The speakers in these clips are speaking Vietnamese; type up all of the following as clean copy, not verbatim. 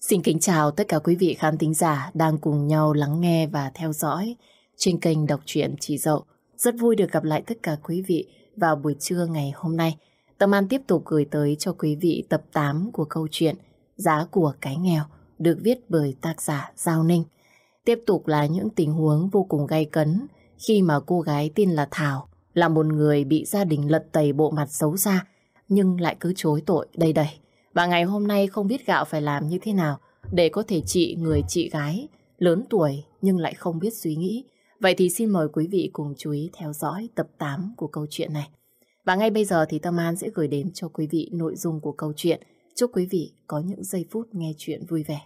Xin kính chào tất cả quý vị khán thính giả đang cùng nhau lắng nghe và theo dõi trên kênh Đọc truyện Chị Dậu. Rất vui được gặp lại tất cả quý vị vào buổi trưa ngày hôm nay. Tâm An tiếp tục gửi tới cho quý vị tập 8 của câu chuyện Giá của cái nghèo được viết bởi tác giả Giao Ninh. Tiếp tục là những tình huống vô cùng gay cấn khi mà cô gái tên là Thảo là một người bị gia đình lật tẩy bộ mặt xấu xa nhưng lại cứ chối tội đầy đầy. Và ngày hôm nay không biết Gạo phải làm như thế nào để có thể trị người chị gái lớn tuổi nhưng lại không biết suy nghĩ. Vậy thì xin mời quý vị cùng chú ý theo dõi tập 8 của câu chuyện này. Và ngay bây giờ thì Tâm An sẽ gửi đến cho quý vị nội dung của câu chuyện. Chúc quý vị có những giây phút nghe chuyện vui vẻ.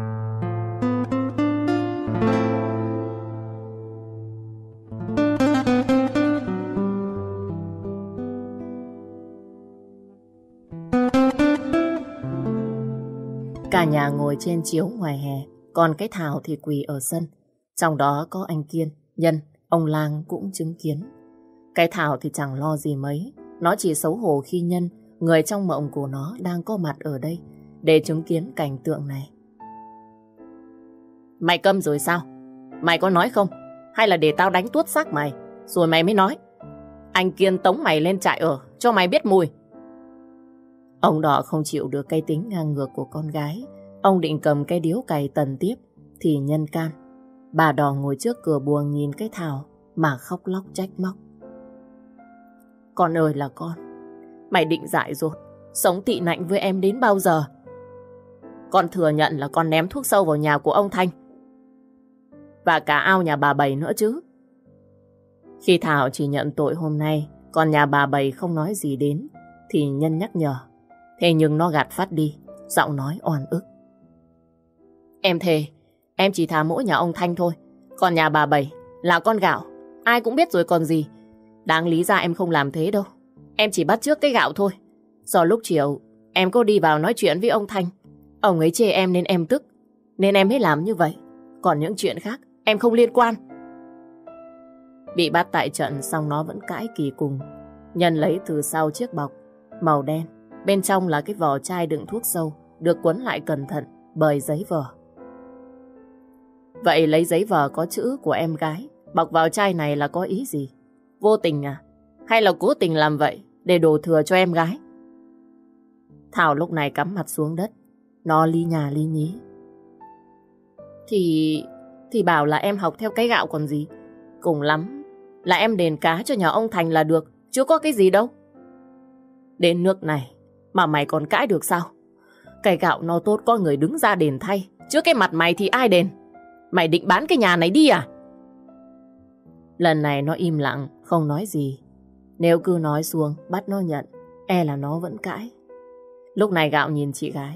Cả nhà ngồi trên chiếu ngoài hè, còn cái Thảo thì quỳ ở sân. Trong đó có anh Kiên, Nhân, ông Lang cũng chứng kiến. Cái Thảo thì chẳng lo gì mấy, nó chỉ xấu hổ khi Nhân, người trong mộng của nó đang có mặt ở đây để chứng kiến cảnh tượng này. Mày câm rồi sao? Mày có nói không? Hay là để tao đánh tuốt xác mày, rồi mày mới nói? Anh Kiên tống mày lên trại ở, cho mày biết mùi. Ông Đỏ không chịu được cái tính ngang ngược của con gái. Ông định cầm cái điếu cày tần tiếp thì Nhân can. Bà Đỏ ngồi trước cửa buồng nhìn cái Thảo mà khóc lóc trách móc. Con ơi là con, mày định dại dột, sống tị nạnh với em đến bao giờ? Con thừa nhận là con ném thuốc sâu vào nhà của ông Thanh và cả ao nhà bà Bảy nữa chứ. Khi Thảo chỉ nhận tội hôm nay, còn nhà bà Bảy không nói gì đến, thì Nhân nhắc nhở. Thế nhưng nó gạt phát đi, giọng nói oan ức. Em thề, em chỉ thà mỗi nhà ông Thanh thôi. Còn nhà bà Bảy là con Gạo, ai cũng biết rồi còn gì. Đáng lý ra em không làm thế đâu. Em chỉ bắt chước cái Gạo thôi. Do lúc chiều em có đi vào nói chuyện với ông Thanh, ông ấy chê em nên em tức, nên em mới làm như vậy. Còn những chuyện khác em không liên quan. Bị bắt tại trận xong nó vẫn cãi kỳ cùng. Nhân lấy từ sau chiếc bọc màu đen, bên trong là cái vỏ chai đựng thuốc sâu, được quấn lại cẩn thận bởi giấy vở. Vậy lấy giấy vở có chữ của em gái bọc vào chai này là có ý gì? Vô tình à? Hay là cố tình làm vậy để đổ thừa cho em gái? Thảo lúc này cắm mặt xuống đất, nó li nhà li nhí. Thì bảo là em học theo cái Gạo còn gì. Cùng lắm là em đền cá cho nhà ông Thành là được, chứ có cái gì đâu. Đến nước này mà mày còn cãi được sao? Cái Gạo nó tốt có người đứng ra đền thay, chứ cái mặt mày thì ai đền? Mày định bán cái nhà này đi à? Lần này nó im lặng, không nói gì. Nếu cứ nói xuống, bắt nó nhận, e là nó vẫn cãi. Lúc này Gạo nhìn chị gái.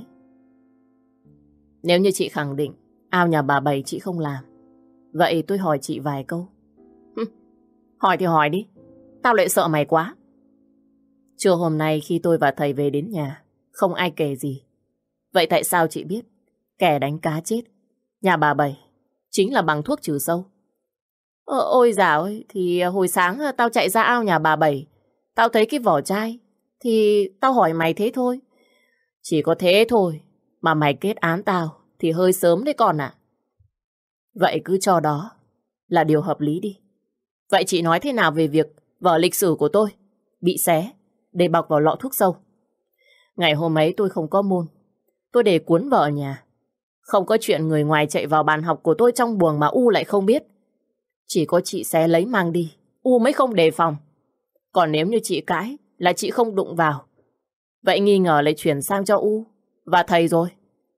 Nếu như chị khẳng định ao nhà bà Bảy chị không làm, vậy tôi hỏi chị vài câu. Hỏi thì hỏi đi, tao lại sợ mày quá. Trưa hôm nay khi tôi và thầy về đến nhà, không ai kể gì. Vậy tại sao chị biết kẻ đánh cá chết nhà bà Bảy chính là bằng thuốc trừ sâu? Ôi dào ơi, thì hồi sáng tao chạy ra ao nhà bà Bảy, tao thấy cái vỏ chai, thì tao hỏi mày thế thôi. Chỉ có thế thôi mà mày kết án tao thì hơi sớm đấy con ạ. Vậy cứ cho đó là điều hợp lý đi. Vậy chị nói thế nào về việc vở lịch sử của tôi bị xé để bọc vào lọ thuốc sâu? Ngày hôm ấy tôi không có môn, tôi để cuốn vở ở nhà. Không có chuyện người ngoài chạy vào bàn học của tôi trong buồng mà U lại không biết. Chỉ có chị xé lấy mang đi, U mới không đề phòng. Còn nếu như chị cãi là chị không đụng vào, vậy nghi ngờ lại chuyển sang cho U và thầy rồi.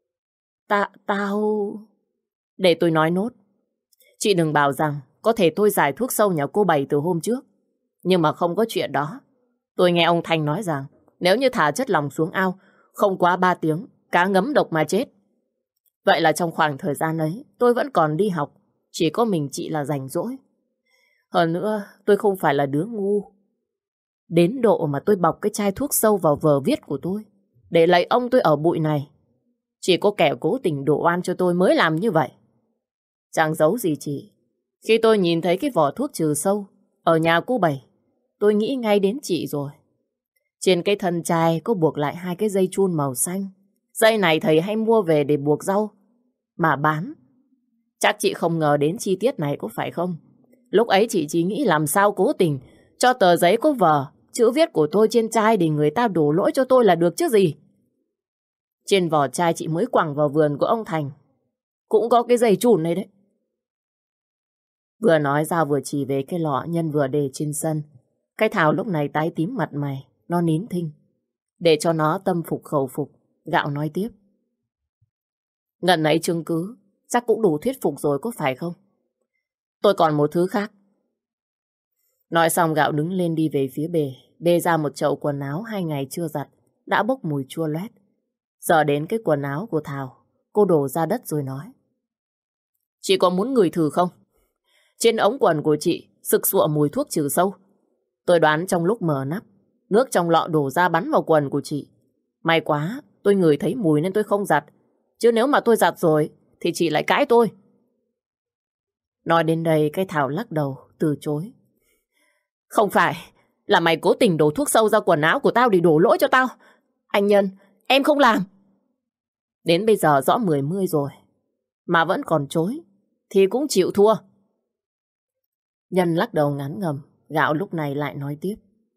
Tao... Để tôi nói nốt. Chị đừng bảo rằng có thể tôi giải thuốc sâu nhà cô Bảy từ hôm trước. Nhưng mà không có chuyện đó. Tôi nghe ông Thành nói rằng nếu như thả chất lỏng xuống ao, không quá 3 tiếng, cá ngấm độc mà chết. Vậy là trong khoảng thời gian ấy, tôi vẫn còn đi học. Chỉ có mình chị là rảnh rỗi. Hơn nữa, tôi không phải là đứa ngu. Đến độ mà tôi bọc cái chai thuốc sâu vào vở viết của tôi, để lấy ông tôi ở bụi này. Chỉ có kẻ cố tình đổ oan cho tôi mới làm như vậy. Chẳng giấu gì chị. Khi tôi nhìn thấy cái vỏ thuốc trừ sâu ở nhà cô Bảy, tôi nghĩ ngay đến chị rồi. Trên cái thân chai có buộc lại 2 cái dây chun màu xanh. Dây này thầy hay mua về để buộc rau mà bán. Chắc chị không ngờ đến chi tiết này có phải không? Lúc ấy chị chỉ nghĩ làm sao cố tình cho tờ giấy có vở, chữ viết của tôi trên chai để người ta đổ lỗi cho tôi là được chứ gì. Trên vỏ chai chị mới quẳng vào vườn của ông Thành cũng có cái dây chùn này đấy. Vừa nói ra vừa chỉ về cái lọ Nhân vừa để trên sân. Cái Thảo lúc này tái tím mặt mày, nó nín thinh. Để cho nó tâm phục khẩu phục, Gạo nói tiếp. Ngần ấy chứng cứ chắc cũng đủ thuyết phục rồi có phải không? Tôi còn một thứ khác. Nói xong Gạo đứng lên đi về phía bề, bê ra một chậu quần áo 2 ngày chưa giặt, đã bốc mùi chua loét. Giờ đến cái quần áo của Thảo, cô đổ ra đất rồi nói. Chị có muốn ngửi thử không? Trên ống quần của chị sực sụa mùi thuốc trừ sâu. Tôi đoán trong lúc mở nắp, nước trong lọ đổ ra bắn vào quần của chị. May quá, tôi ngửi thấy mùi nên tôi không giặt. Chứ nếu mà tôi giặt rồi, thì chị lại cãi tôi. Nói đến đây, cái Thảo lắc đầu, từ chối. Không phải, là mày cố tình đổ thuốc sâu ra quần áo của tao để đổ lỗi cho tao. Anh Nhân, em không làm. Đến bây giờ rõ 10 rồi, mà vẫn còn chối, thì cũng chịu thua. Nhân lắc đầu ngán ngẩm, Gạo lúc này lại nói tiếp.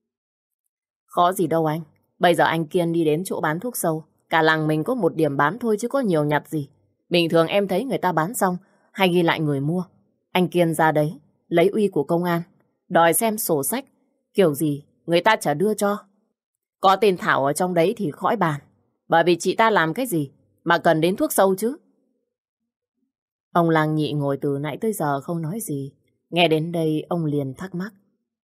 Khó gì đâu anh, bây giờ anh Kiên đi đến chỗ bán thuốc sâu. Cả làng mình có một điểm bán thôi chứ có nhiều nhặt gì. Bình thường em thấy người ta bán xong hay ghi lại người mua. Anh Kiên ra đấy, lấy uy của công an, đòi xem sổ sách, kiểu gì người ta chả đưa cho. Có tên Thảo ở trong đấy thì khỏi bàn. Bởi vì chị ta làm cái gì mà cần đến thuốc sâu chứ? Ông Lang Nhị ngồi từ nãy tới giờ không nói gì. Nghe đến đây ông liền thắc mắc.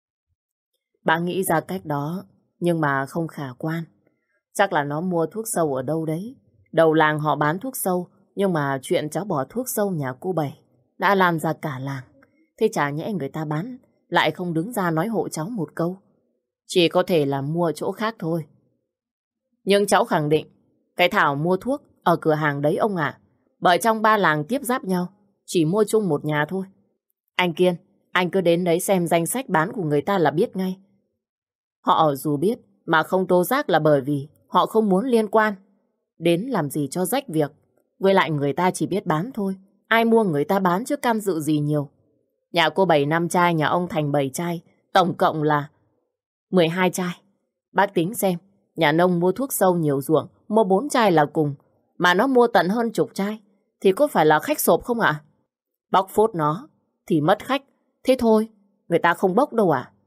Bà nghĩ ra cách đó, nhưng mà không khả quan. Chắc là nó mua thuốc sâu ở đâu đấy. Đầu làng họ bán thuốc sâu, nhưng mà chuyện cháu bỏ thuốc sâu nhà cô Bảy đã lan ra cả làng. Thế chả nhẽ người ta bán lại không đứng ra nói hộ cháu một câu. Chỉ có thể là mua chỗ khác thôi. Nhưng cháu khẳng định cái Thảo mua thuốc ở cửa hàng đấy ông ạ. Bởi trong 3 làng tiếp giáp nhau, chỉ mua chung một nhà thôi. Anh Kiên, anh cứ đến đấy xem danh sách bán của người ta là biết ngay. Họ dù biết mà không tố giác là bởi vì họ không muốn liên quan. Đến làm gì cho rách việc. Với lại người ta chỉ biết bán thôi. Ai mua người ta bán chứ can dự gì nhiều. Nhà cô 7 5 chai, nhà ông Thành 7 chai. Tổng cộng là 12 chai. Bác tính xem, nhà nông mua thuốc sâu nhiều ruộng, mua 4 chai là cùng. Mà nó mua tận hơn chục chai. Thì có phải là khách sộp không ạ? Bóc phốt nó thì mất khách. Thế thôi, người ta không bốc đâu à?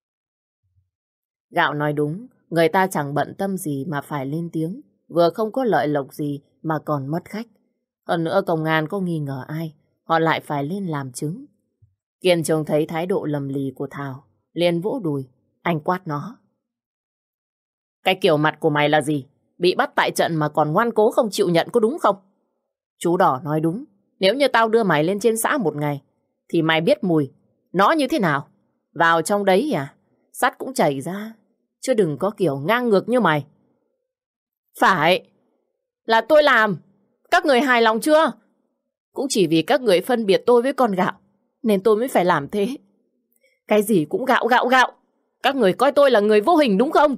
Gạo nói đúng, người ta chẳng bận tâm gì mà phải lên tiếng. Vừa không có lợi lộc gì mà còn mất khách. Hơn nữa công an có nghi ngờ ai, họ lại phải lên làm chứng. Kiên trông thấy thái độ lầm lì của Thảo, liền vỗ đùi, anh quát nó. Cái kiểu mặt của mày là gì? Bị bắt tại trận mà còn ngoan cố không chịu nhận có đúng không? Chú Đỏ nói đúng, nếu như tao đưa mày lên trên xã một ngày, thì mày biết mùi nó như thế nào. Vào trong đấy à, sắt cũng chảy ra, chứ đừng có kiểu ngang ngược như mày. Phải, là tôi làm. Các người hài lòng chưa? Cũng chỉ vì các người phân biệt tôi với con Gạo, nên tôi mới phải làm thế. Cái gì cũng Gạo Gạo Gạo. Các người coi tôi là người vô hình đúng không?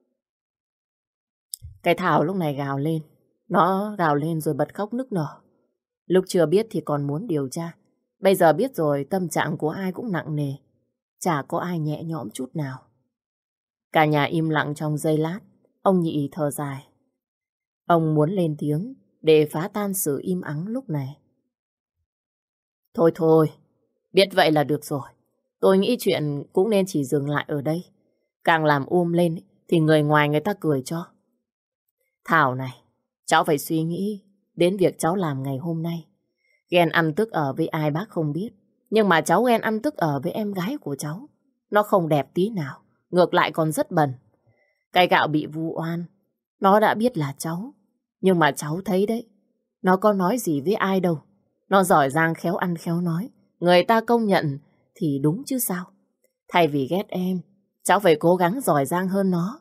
Cái Thảo lúc này gào lên. Nó gào lên rồi bật khóc nức nở. Lúc chưa biết thì còn muốn điều tra. Bây giờ biết rồi, tâm trạng của ai cũng nặng nề. Chả có ai nhẹ nhõm chút nào. Cả nhà im lặng trong giây lát. Ông Nhị thở dài. Ông muốn lên tiếng để phá tan sự im ắng lúc này. Thôi thôi, biết vậy là được rồi. Tôi nghĩ chuyện cũng nên chỉ dừng lại ở đây. Càng làm lên thì người ngoài người ta cười cho. Thảo này, cháu phải suy nghĩ đến việc cháu làm ngày hôm nay. Ghen ăn tức ở với ai bác không biết. Nhưng mà cháu ghen ăn tức ở với em gái của cháu. Nó không đẹp tí nào, ngược lại còn rất bẩn. Cái Gạo bị vu oan, nó đã biết là cháu. Nhưng mà cháu thấy đấy, nó có nói gì với ai đâu. Nó giỏi giang khéo ăn khéo nói. Người ta công nhận thì đúng chứ sao. Thay vì ghét em, cháu phải cố gắng giỏi giang hơn nó.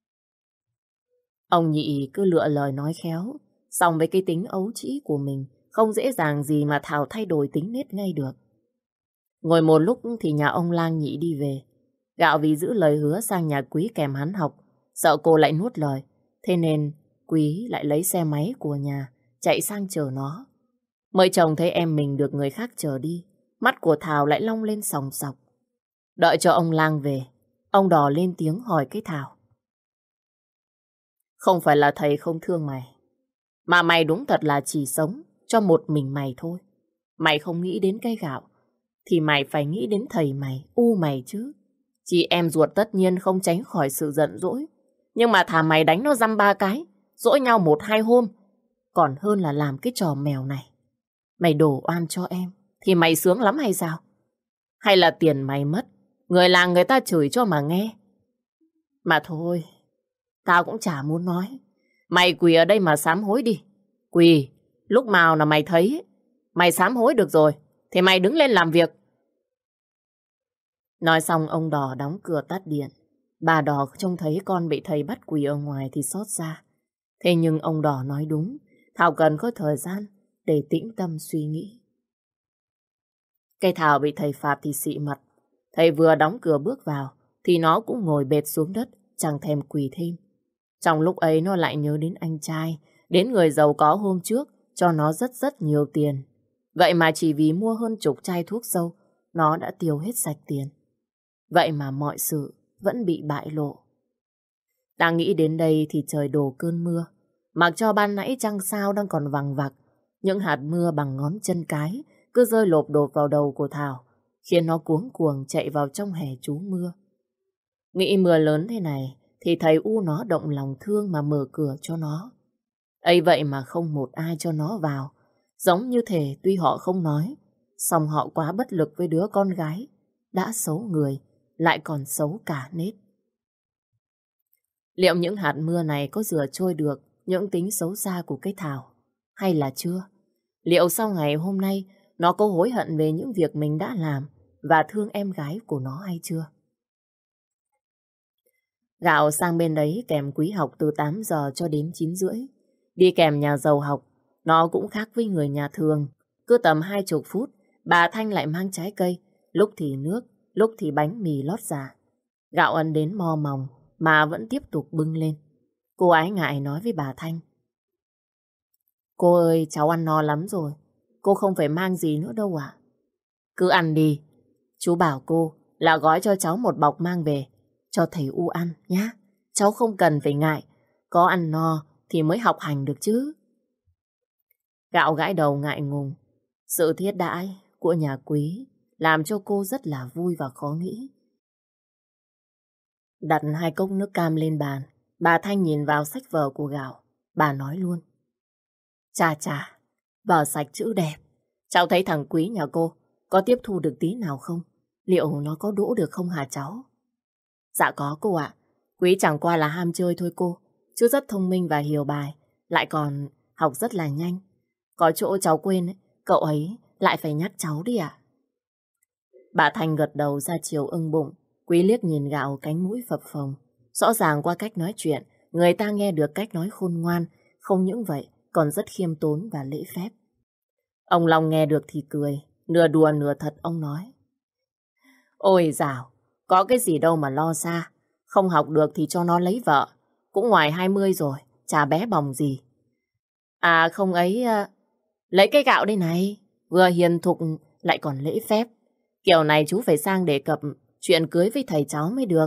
Ông Nhị cứ lựa lời nói khéo. Song với cái tính ấu trĩ của mình, không dễ dàng gì mà Thảo thay đổi tính nết ngay được. Ngồi một lúc thì nhà ông Lang Nhị đi về. Gạo vì giữ lời hứa sang nhà Quý kèm hắn học, sợ cô lại nuốt lời. Thế nên Quý lại lấy xe máy của nhà chạy sang chờ nó. Mới chồng thấy em mình được người khác chờ đi, mắt của Thảo lại long lên sòng sọc. Đợi cho ông Lang về, ông Đò lên tiếng hỏi cái Thảo. Không phải là thầy không thương mày, mà mày đúng thật là chỉ sống cho một mình mày thôi. Mày không nghĩ đến cái gạo, thì mày phải nghĩ đến thầy mày, mày chứ. Chị em ruột tất nhiên không tránh khỏi sự giận dỗi. Nhưng mà thà mày đánh nó dăm ba cái, dỗi nhau 1-2 hôm, còn hơn là làm cái trò mèo này. Mày đổ oan cho em, thì mày sướng lắm hay sao? Hay là tiền mày mất, người làng người ta chửi cho mà nghe? Mà thôi, tao cũng chả muốn nói. Mày quỳ ở đây mà sám hối đi. Quỳ, lúc nào là mày thấy mày sám hối được rồi, thì mày đứng lên làm việc. Nói xong ông Đò đóng cửa tắt điện. Bà Đò trông thấy con bị thầy bắt quỳ ở ngoài thì xót xa. Thế nhưng ông Đò nói đúng, Thảo cần có thời gian để tĩnh tâm suy nghĩ. Cây Thảo bị thầy phạt thì xị mặt. Thầy vừa đóng cửa bước vào thì nó cũng ngồi bệt xuống đất, chẳng thèm quỳ thêm. Trong lúc ấy nó lại nhớ đến anh trai, đến người giàu có hôm trước cho nó rất rất nhiều tiền. Vậy mà chỉ vì mua hơn chục chai thuốc sâu, nó đã tiêu hết sạch tiền. Vậy mà mọi sự vẫn bị bại lộ. Đang nghĩ đến đây thì trời đổ cơn mưa. Mặc cho ban nãy trăng sao đang còn vằng vặc, những hạt mưa bằng ngón chân cái cứ rơi lộp đột vào đầu của Thảo, khiến nó cuống cuồng chạy vào trong hè trú mưa. Nghĩ mưa lớn thế này thì thầy nó động lòng thương mà mở cửa cho nó. Ấy vậy mà không một ai cho nó vào. Giống như thể tuy họ không nói, song họ quá bất lực với đứa con gái đã xấu người, lại còn xấu cả nết. Liệu những hạt mưa này có rửa trôi được những tính xấu xa của cái Thảo, hay là chưa? Liệu sau ngày hôm nay nó có hối hận về những việc mình đã làm và thương em gái của nó hay chưa? Gạo sang bên đấy kèm Quý học từ 8 giờ cho đến 9 rưỡi. Đi kèm nhà giàu học, nó cũng khác với người nhà thường. Cứ tầm 20 phút, bà Thanh lại mang trái cây, lúc thì nước, lúc thì bánh mì lót giả. Gạo ăn đến mo mòng mà vẫn tiếp tục bưng lên. Cô ái ngại nói với bà Thanh. Cô ơi, cháu ăn no lắm rồi. Cô không phải mang gì nữa đâu ạ. Cứ ăn đi. Chú bảo cô là gói cho cháu một bọc mang về, cho thầy ăn nhá. Cháu không cần phải ngại. Có ăn no thì mới học hành được chứ. Gạo gãi đầu ngại ngùng. Sự thiết đãi của nhà Quý làm cho cô rất là vui và khó nghĩ. Đặt 2 cốc nước cam lên bàn, bà Thanh nhìn vào sách vở của Gạo. Bà nói luôn. Chà chà, vở sạch chữ đẹp. Cháu thấy thằng Quý nhà cô có tiếp thu được tí nào không? Liệu nó có đỗ được không hả cháu? Dạ có cô ạ. Quý chẳng qua là ham chơi thôi cô, chứ rất thông minh và hiểu bài, lại còn học rất là nhanh. Có chỗ cháu quên ấy, cậu ấy lại phải nhắc cháu đi ạ. Bà Thanh gật đầu ra chiều ưng bụng. Quý liếc nhìn Gạo cánh mũi phập phồng. Rõ ràng qua cách nói chuyện, người ta nghe được cách nói khôn ngoan, không những vậy còn rất khiêm tốn và lễ phép. Ông Long nghe được thì cười, nửa đùa nửa thật ông nói. Ôi dào, có cái gì đâu mà lo xa. Không học được thì cho nó lấy vợ. Cũng ngoài 20 rồi, chả bé bỏng gì. À không ấy, lấy cái Gạo đây này. Vừa hiền thục lại còn lễ phép. Kiểu này chú phải sang đề cập chuyện cưới với thầy cháu mới được.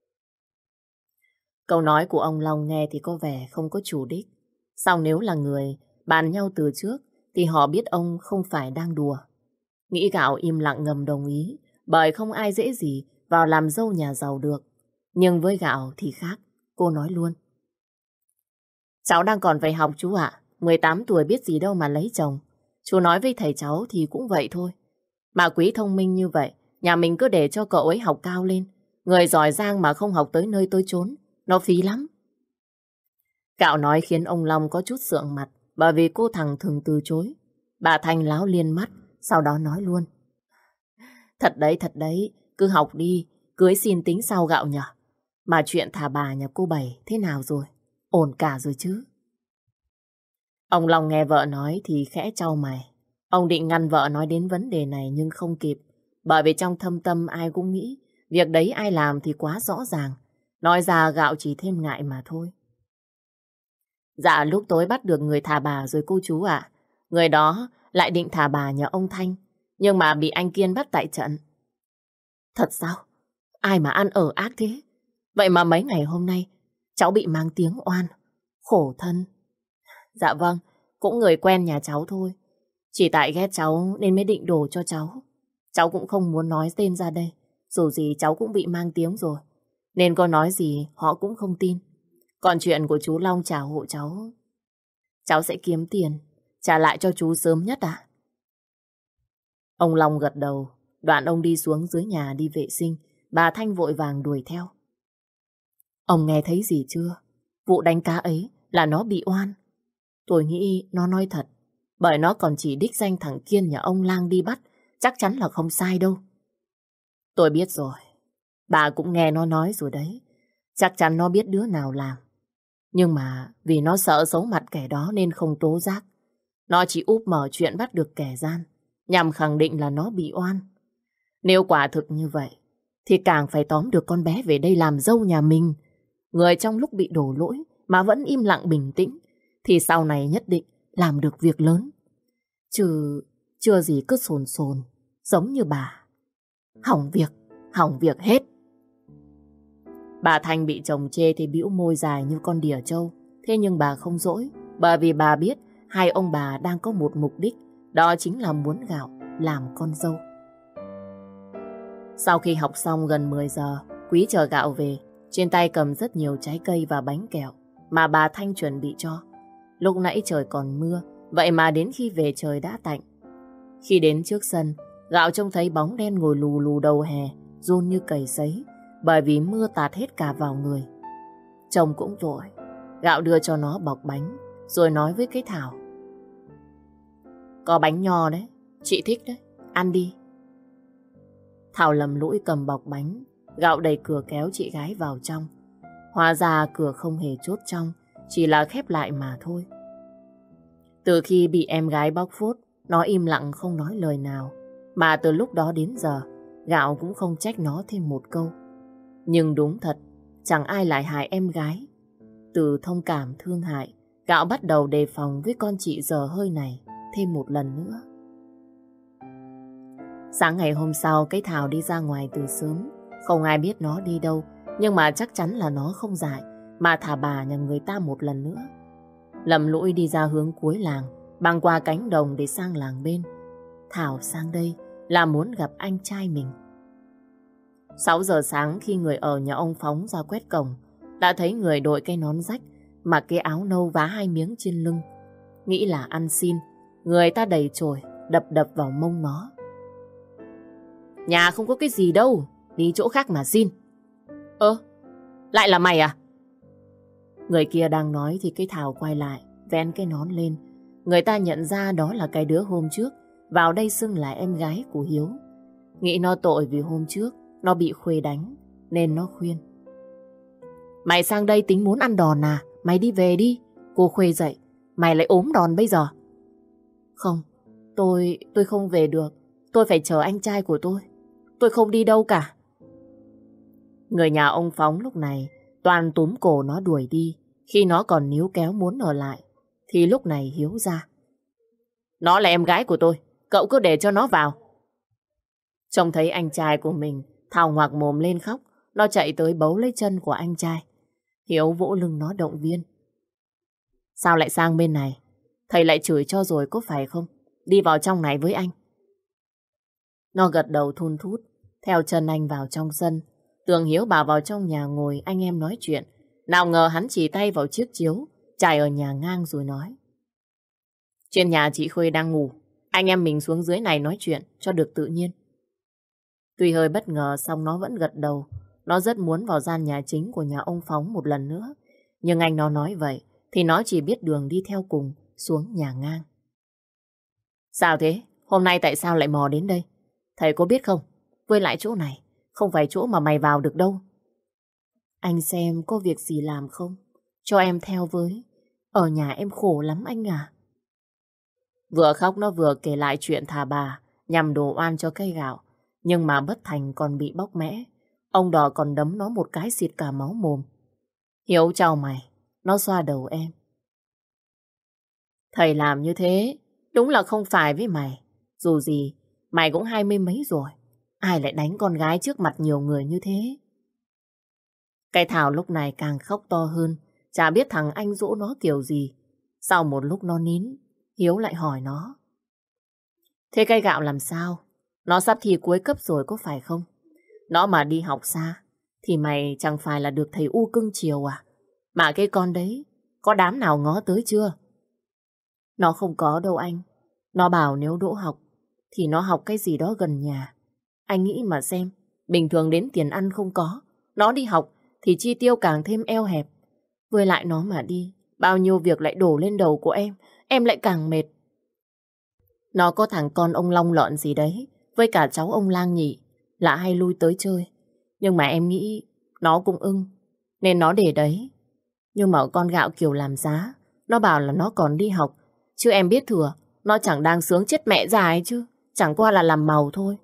Câu nói của ông Long nghe thì có vẻ không có chủ đích. Song nếu là người bàn nhau từ trước thì họ biết ông không phải đang đùa. Nghĩ Gạo im lặng ngầm đồng ý, bởi không ai dễ gì vào làm dâu nhà giàu được. Nhưng với Gạo thì khác, cô nói luôn. Cháu đang còn phải học chú ạ, 18 tuổi biết gì đâu mà lấy chồng. Chú nói với thầy cháu thì cũng vậy thôi. Mà Quý thông minh như vậy, nhà mình cứ để cho cậu ấy học cao lên. Người giỏi giang mà không học tới nơi tới chốn, nó phí lắm. Gạo nói khiến ông Long có chút sượng mặt, bởi vì cô thằng thường từ chối. Bà Thanh láo liên mắt, sau đó nói luôn. Thật đấy, cứ học đi, cưới xin tính sau Gạo nhở. Mà chuyện thả bà nhà cô Bảy thế nào rồi? Ổn cả rồi chứ? Ông Long nghe vợ nói thì khẽ chau mày. Ông định ngăn vợ nói đến vấn đề này nhưng không kịp, bởi vì trong thâm tâm ai cũng nghĩ việc đấy ai làm thì quá rõ ràng. Nói ra Gạo chỉ thêm ngại mà thôi. Dạ lúc tối bắt được người thả bà rồi cô chú ạ. Người đó lại định thả bà nhà ông Thanh, nhưng mà bị anh Kiên bắt tại trận. Thật sao? Ai mà ăn ở ác thế? Vậy mà mấy ngày hôm nay cháu bị mang tiếng oan. Khổ thân. Dạ vâng, cũng người quen nhà cháu thôi. Chỉ tại ghét cháu nên mới định đổ cho cháu. Cháu cũng không muốn nói tên ra đây. Dù gì cháu cũng bị mang tiếng rồi. Nên có nói gì họ cũng không tin. Còn chuyện của chú Long trả hộ cháu sẽ kiếm tiền trả lại cho chú sớm nhất ạ. Ông Long gật đầu. Đoạn ông đi xuống dưới nhà đi vệ sinh. Bà Thanh vội vàng đuổi theo. Ông nghe thấy gì chưa? Vụ đánh cá ấy là nó bị oan. Tôi nghĩ nó nói thật. Bởi nó còn chỉ đích danh thằng Kiên nhà ông Lang đi bắt. Chắc chắn là không sai đâu. Tôi biết rồi. Bà cũng nghe nó nói rồi đấy. Chắc chắn nó biết đứa nào làm. Nhưng mà vì nó sợ xấu mặt kẻ đó nên không tố giác. Nó chỉ úp mở chuyện bắt được kẻ gian, nhằm khẳng định là nó bị oan. Nếu quả thực như vậy, thì càng phải tóm được con bé về đây làm dâu nhà mình. Người trong lúc bị đổ lỗi mà vẫn im lặng bình tĩnh, thì sau này nhất định làm được việc lớn. Chứ chưa gì cứ sồn sồn, giống như bà. Hỏng việc hết. Bà Thanh bị chồng chê thì bĩu môi dài như con đỉa trâu. Thế nhưng bà không dỗi, bởi vì bà biết hai ông bà đang có một mục đích, đó chính là muốn Gạo làm con dâu. Sau khi học xong gần 10 giờ, Quý chờ Gạo về, trên tay cầm rất nhiều trái cây và bánh kẹo mà bà Thanh chuẩn bị cho. Lúc nãy trời còn mưa, vậy mà đến khi về trời đã tạnh. Khi đến trước sân, Gạo trông thấy bóng đen ngồi lù lù đầu hè, run như cầy sấy, bởi vì mưa tạt hết cả vào người. Chồng cũng vội, Gạo đưa cho nó bọc bánh, rồi nói với cái Thảo. Có bánh nho đấy, chị thích đấy, ăn đi. Thảo lầm lũi cầm bọc bánh, Gạo đẩy cửa kéo chị gái vào trong. Hóa ra cửa không hề chốt trong, chỉ là khép lại mà thôi. Từ khi bị em gái bóc phốt, nó im lặng không nói lời nào, mà từ lúc đó đến giờ, Gạo cũng không trách nó thêm một câu. Nhưng đúng thật, chẳng ai lại hại em gái. Từ thông cảm thương hại, Gạo bắt đầu đề phòng với con chị dở hơi này thêm một lần nữa. Sáng ngày hôm sau, cái Thảo đi ra ngoài từ sớm. Không ai biết nó đi đâu, nhưng mà chắc chắn là nó không dại mà thả bà nhà người ta một lần nữa. Lầm lũi đi ra hướng cuối làng, băng qua cánh đồng để sang làng bên. Thảo sang đây là muốn gặp anh trai mình. 6 giờ sáng khi người ở nhà ông Phóng ra quét cổng, đã thấy người đội cái nón rách, mặc cái áo nâu vá 2 miếng trên lưng. Nghĩ là ăn xin, người ta đầy chổi, đập vào mông nó. Nhà không có cái gì đâu, đi chỗ khác mà xin. Lại là mày à? Người kia đang nói thì cái Thảo quay lại, vén cái nón lên. Người ta nhận ra đó là cái đứa hôm trước vào đây xưng là em gái của Hiếu. Nghĩ nó tội vì hôm trước nó bị Khuê đánh, nên nó khuyên. Mày sang đây tính muốn ăn đòn à? Mày đi về đi. Cô Khuê dậy, mày lại ốm đòn bây giờ. Không, tôi không về được. Tôi phải chờ anh trai của tôi. Tôi không đi đâu cả. Người nhà ông Phóng lúc này toàn túm cổ nó đuổi đi. Khi nó còn níu kéo muốn ở lại, thì lúc này Hiếu ra. Nó là em gái của tôi, cậu cứ để cho nó vào. Trông thấy anh trai của mình, Thảo ngoạc mồm lên khóc. Nó chạy tới bấu lấy chân của anh trai. Hiếu vỗ lưng nó động viên. Sao lại sang bên này? Thầy lại chửi cho rồi có phải không? Đi vào trong này với anh. Nó gật đầu thun thút, theo chân anh vào trong sân. Tưởng Hiếu bảo vào trong nhà ngồi anh em nói chuyện. Nào ngờ hắn chỉ tay vào chiếc chiếu trải ở nhà ngang rồi nói. Trên nhà chị Khuê đang ngủ, anh em mình xuống dưới này nói chuyện cho được tự nhiên. Tuy hơi bất ngờ song nó vẫn gật đầu. Nó rất muốn vào gian nhà chính của nhà ông Phóng một lần nữa. Nhưng anh nó nói vậy thì nó chỉ biết đường đi theo cùng xuống nhà ngang. Sao thế? Hôm nay tại sao lại mò đến đây? Thầy có biết không? Với lại chỗ này không phải chỗ mà mày vào được đâu. Anh xem có việc gì làm không? Cho em theo với. Ở nhà em khổ lắm anh à. Vừa khóc nó vừa kể lại chuyện thà bà nhằm đổ oan cho cây Gạo. Nhưng mà bất thành còn bị bóc mẽ. Ông Đỏ còn đấm nó một cái xịt cả máu mồm. Hiếu chào mày. Nó xoa đầu em. Thầy làm như thế đúng là không phải với mày. Dù gì, mày cũng 20 mấy rồi. Ai lại đánh con gái trước mặt nhiều người như thế? Cái Thảo lúc này càng khóc to hơn. Chả biết thằng anh dỗ nó kiểu gì. Sau một lúc nó nín, Hiếu lại hỏi nó. Thế cây gạo làm sao? Nó sắp thi cuối cấp rồi có phải không? Nó mà đi học xa thì mày chẳng phải là được thầy U cưng chiều à? Mà cái con đấy có đám nào ngó tới chưa? Nó không có đâu anh. Nó bảo nếu đỗ học thì nó học cái gì đó gần nhà. Anh nghĩ mà xem, bình thường đến tiền ăn không có. Nó đi học thì chi tiêu càng thêm eo hẹp. Với lại nó mà đi, bao nhiêu việc lại đổ lên đầu của em lại càng mệt. Nó có thằng con ông Long lợn gì đấy, với cả cháu ông Lang nhỉ, là hay lui tới chơi. Nhưng mà em nghĩ nó cũng ưng, nên nó để đấy. Nhưng mà con gạo kiểu làm giá, nó bảo là nó còn đi học. Chứ em biết thừa, nó chẳng đang sướng chết mẹ già ấy chứ, chẳng qua là làm màu thôi.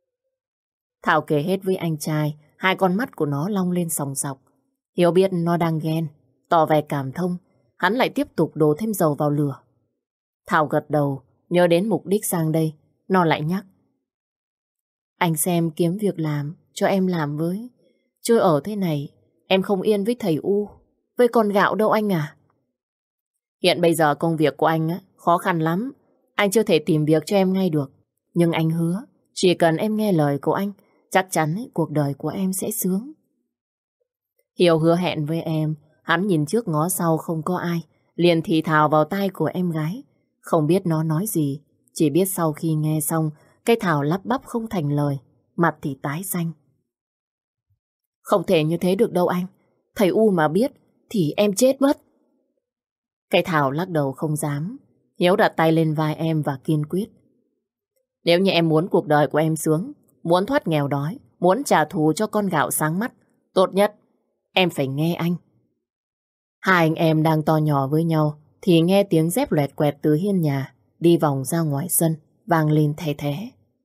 Thảo kể hết với anh trai, hai con mắt của nó long lên sòng sọc. Hiếu biết nó đang ghen, tỏ vẻ cảm thông, hắn lại tiếp tục đổ thêm dầu vào lửa. Thảo gật đầu, nhớ đến mục đích sang đây, nó lại nhắc. Anh xem kiếm việc làm, cho em làm với. Chứ ở thế này, em không yên với thầy U, với con gạo đâu anh à. Hiện bây giờ công việc của anh á, khó khăn lắm. Anh chưa thể tìm việc cho em ngay được. Nhưng anh hứa, chỉ cần em nghe lời của anh, chắc chắn ấy, cuộc đời của em sẽ sướng. Hiếu hứa hẹn với em, hắn nhìn trước ngó sau không có ai, liền thì thào vào tai của em gái. Không biết nó nói gì, chỉ biết sau khi nghe xong, cái Thảo lắp bắp không thành lời, mặt thì tái xanh. Không thể như thế được đâu anh, thầy U mà biết thì em chết mất. Cái Thảo lắc đầu không dám. Hiếu đặt tay lên vai em và kiên quyết. Nếu như em muốn cuộc đời của em sướng, muốn thoát nghèo đói, muốn trả thù cho con gạo sáng mắt, tốt nhất em phải nghe anh. Hai anh em đang to nhỏ với nhau thì nghe tiếng dép loẹt quẹt từ hiên nhà đi vòng ra ngoài sân, vang lên the thé.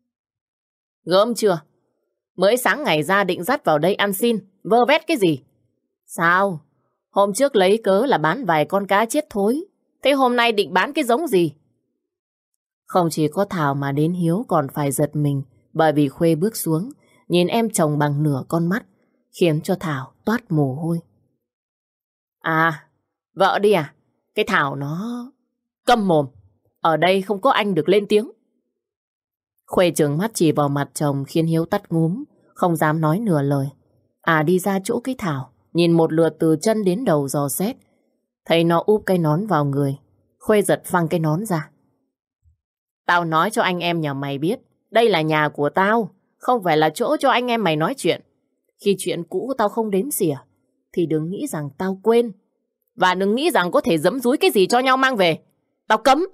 Gớm chưa? Mới sáng ngày ra định dắt vào đây ăn xin, vơ vét cái gì? Sao? Hôm trước lấy cớ là bán vài con cá chết thối, thế hôm nay định bán cái giống gì? Không chỉ có Thảo mà đến Hiếu còn phải giật mình bởi vì Khuê bước xuống, nhìn em chồng bằng nửa con mắt, khiến cho Thảo toát mồ hôi. À, vợ đi à? Cái Thảo nó... Câm mồm, ở đây không có anh được lên tiếng. Khuê trừng mắt chỉ vào mặt chồng khiến Hiếu tắt ngúm, không dám nói nửa lời. À đi ra chỗ cái Thảo, nhìn một lượt từ chân đến đầu dò xét. Thấy nó úp cái nón vào người, Khuê giật phăng cái nón ra. Tao nói cho anh em nhà mày biết, đây là nhà của tao, không phải là chỗ cho anh em mày nói chuyện. Khi chuyện cũ tao không đếm xỉa, thì đừng nghĩ rằng tao quên. Và đừng nghĩ rằng có thể giẫm dúi cái gì cho nhau mang về. Tao cấm.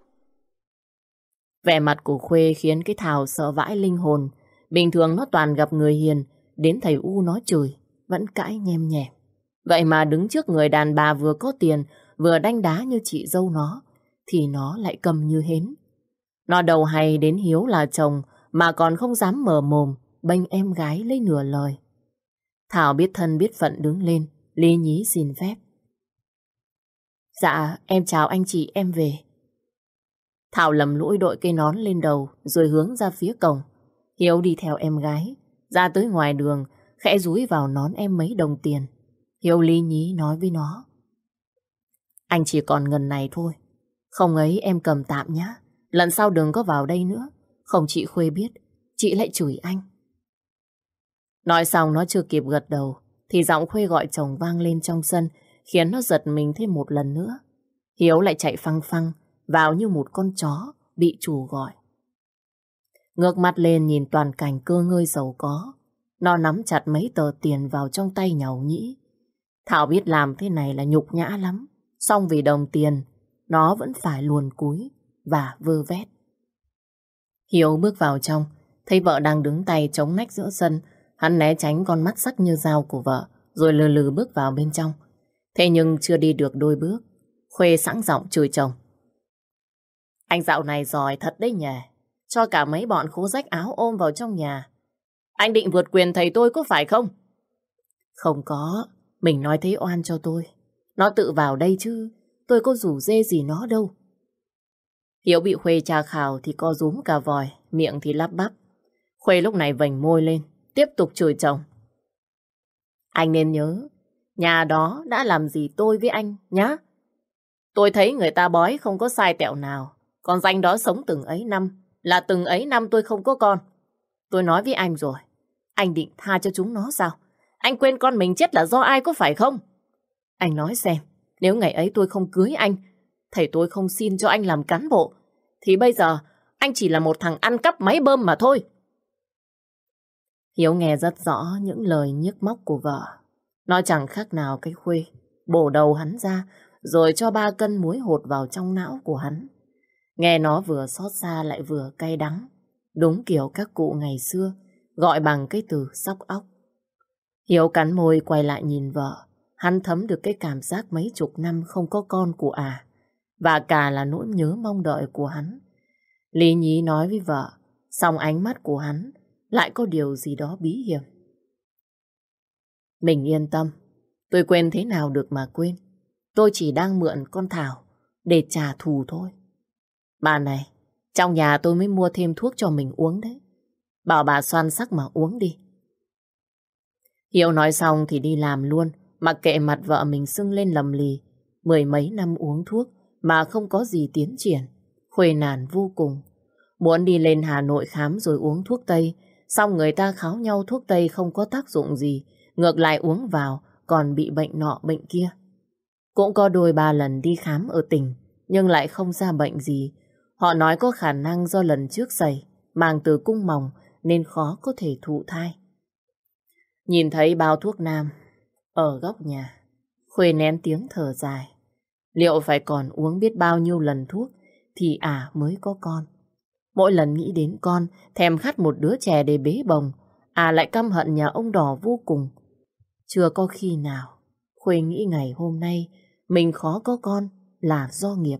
Vẻ mặt của Khuê khiến cái Thảo sợ vãi linh hồn. Bình thường nó toàn gặp người hiền, đến thầy U nó chửi, vẫn cãi nhem nhẹm. Vậy mà đứng trước người đàn bà vừa có tiền, vừa đanh đá như chị dâu nó, thì nó lại câm như hến. Nó đầu hay đến Hiếu là chồng, mà còn không dám mở mồm, bênh em gái lấy nửa lời. Thảo biết thân biết phận đứng lên, lý nhí xin phép. Dạ, em chào anh chị, em về. Thảo lầm lũi đội cây nón lên đầu, rồi hướng ra phía cổng. Hiếu đi theo em gái, ra tới ngoài đường, khẽ dúi vào nón em mấy đồng tiền. Hiếu lý nhí nói với nó. Anh chỉ còn ngần này thôi, không ấy em cầm tạm nhá. Lần sau đừng có vào đây nữa, không chị Khuê biết, chị lại chửi anh. Nói xong nó chưa kịp gật đầu, thì giọng Khuê gọi chồng vang lên trong sân, khiến nó giật mình thêm một lần nữa. Hiếu lại chạy phăng phăng vào như một con chó bị chủ gọi. Ngước mắt lên nhìn toàn cảnh cơ ngơi giàu có, nó nắm chặt mấy tờ tiền vào trong tay nhàu nhĩ. Thảo biết làm thế này là nhục nhã lắm, song vì đồng tiền, nó vẫn phải luồn cúi và vơ vét. Hiếu bước vào trong, thấy vợ đang đứng tay chống nách giữa sân, hắn né tránh con mắt sắc như dao của vợ, rồi lừ lừ bước vào bên trong. Thế nhưng chưa đi được đôi bước, Khuê sẵn giọng chửi chồng. Anh dạo này giỏi thật đấy nhỉ, cho cả mấy bọn khố rách áo ôm vào trong nhà. Anh định vượt quyền thầy tôi có phải không? Không có, mình nói thế oan cho tôi. Nó tự vào đây chứ, tôi có rủ rê gì nó đâu. Hiếu bị Khuê tra khảo thì co rúm cả vòi, miệng thì lắp bắp. Khuê lúc này vành môi lên, tiếp tục chửi chồng. Anh nên nhớ, nhà đó đã làm gì tôi với anh nhá. Tôi thấy người ta bói không có sai tẹo nào. Con danh đó sống từng ấy năm, là từng ấy năm tôi không có con. Tôi nói với anh rồi, anh định tha cho chúng nó sao? Anh quên con mình chết là do ai có phải không? Anh nói xem, nếu ngày ấy tôi không cưới anh, thầy tôi không xin cho anh làm cán bộ, thì bây giờ anh chỉ là một thằng ăn cắp máy bơm mà thôi. Hiếu nghe rất rõ những lời nhiếc móc của vợ. Nó chẳng khác nào cái Khuê, bổ đầu hắn ra, rồi cho 3 cân muối hột vào trong não của hắn. Nghe nó vừa xót xa lại vừa cay đắng. Đúng kiểu các cụ ngày xưa, gọi bằng cái từ sóc óc. Hiếu cắn môi quay lại nhìn vợ. Hắn thấm được cái cảm giác mấy chục năm không có con của và cả là nỗi nhớ mong đợi của hắn. Lý nhí nói với vợ, song ánh mắt của hắn lại có điều gì đó bí hiểm. Mình yên tâm, tôi quên thế nào được mà quên. Tôi chỉ đang mượn con Thảo để trả thù thôi. Bà này, trong nhà tôi mới mua thêm thuốc cho mình uống đấy. Bảo bà xoan sắc mà uống đi. Hiếu nói xong thì đi làm luôn, mặc kệ mặt vợ mình sưng lên lầm lì. 10 mấy năm uống thuốc mà không có gì tiến triển. Khuê nản vô cùng. Muốn đi lên Hà Nội khám rồi uống thuốc Tây, xong người ta kháo nhau thuốc Tây không có tác dụng gì, ngược lại uống vào còn bị bệnh nọ bệnh kia. Cũng có đôi 3 lần đi khám ở tỉnh, nhưng lại không ra bệnh gì. Họ nói có khả năng do lần trước sẩy, mang tử cung mỏng nên khó có thể thụ thai. Nhìn thấy bao thuốc nam ở góc nhà, Khuê nén tiếng thở dài. Liệu phải còn uống biết bao nhiêu lần thuốc thì mới có con. Mỗi lần nghĩ đến con, thèm khát một đứa trẻ để bế bồng, lại căm hận nhà ông Đỏ vô cùng. Chưa có khi nào Khuê nghĩ ngày hôm nay mình khó có con là do nghiệp.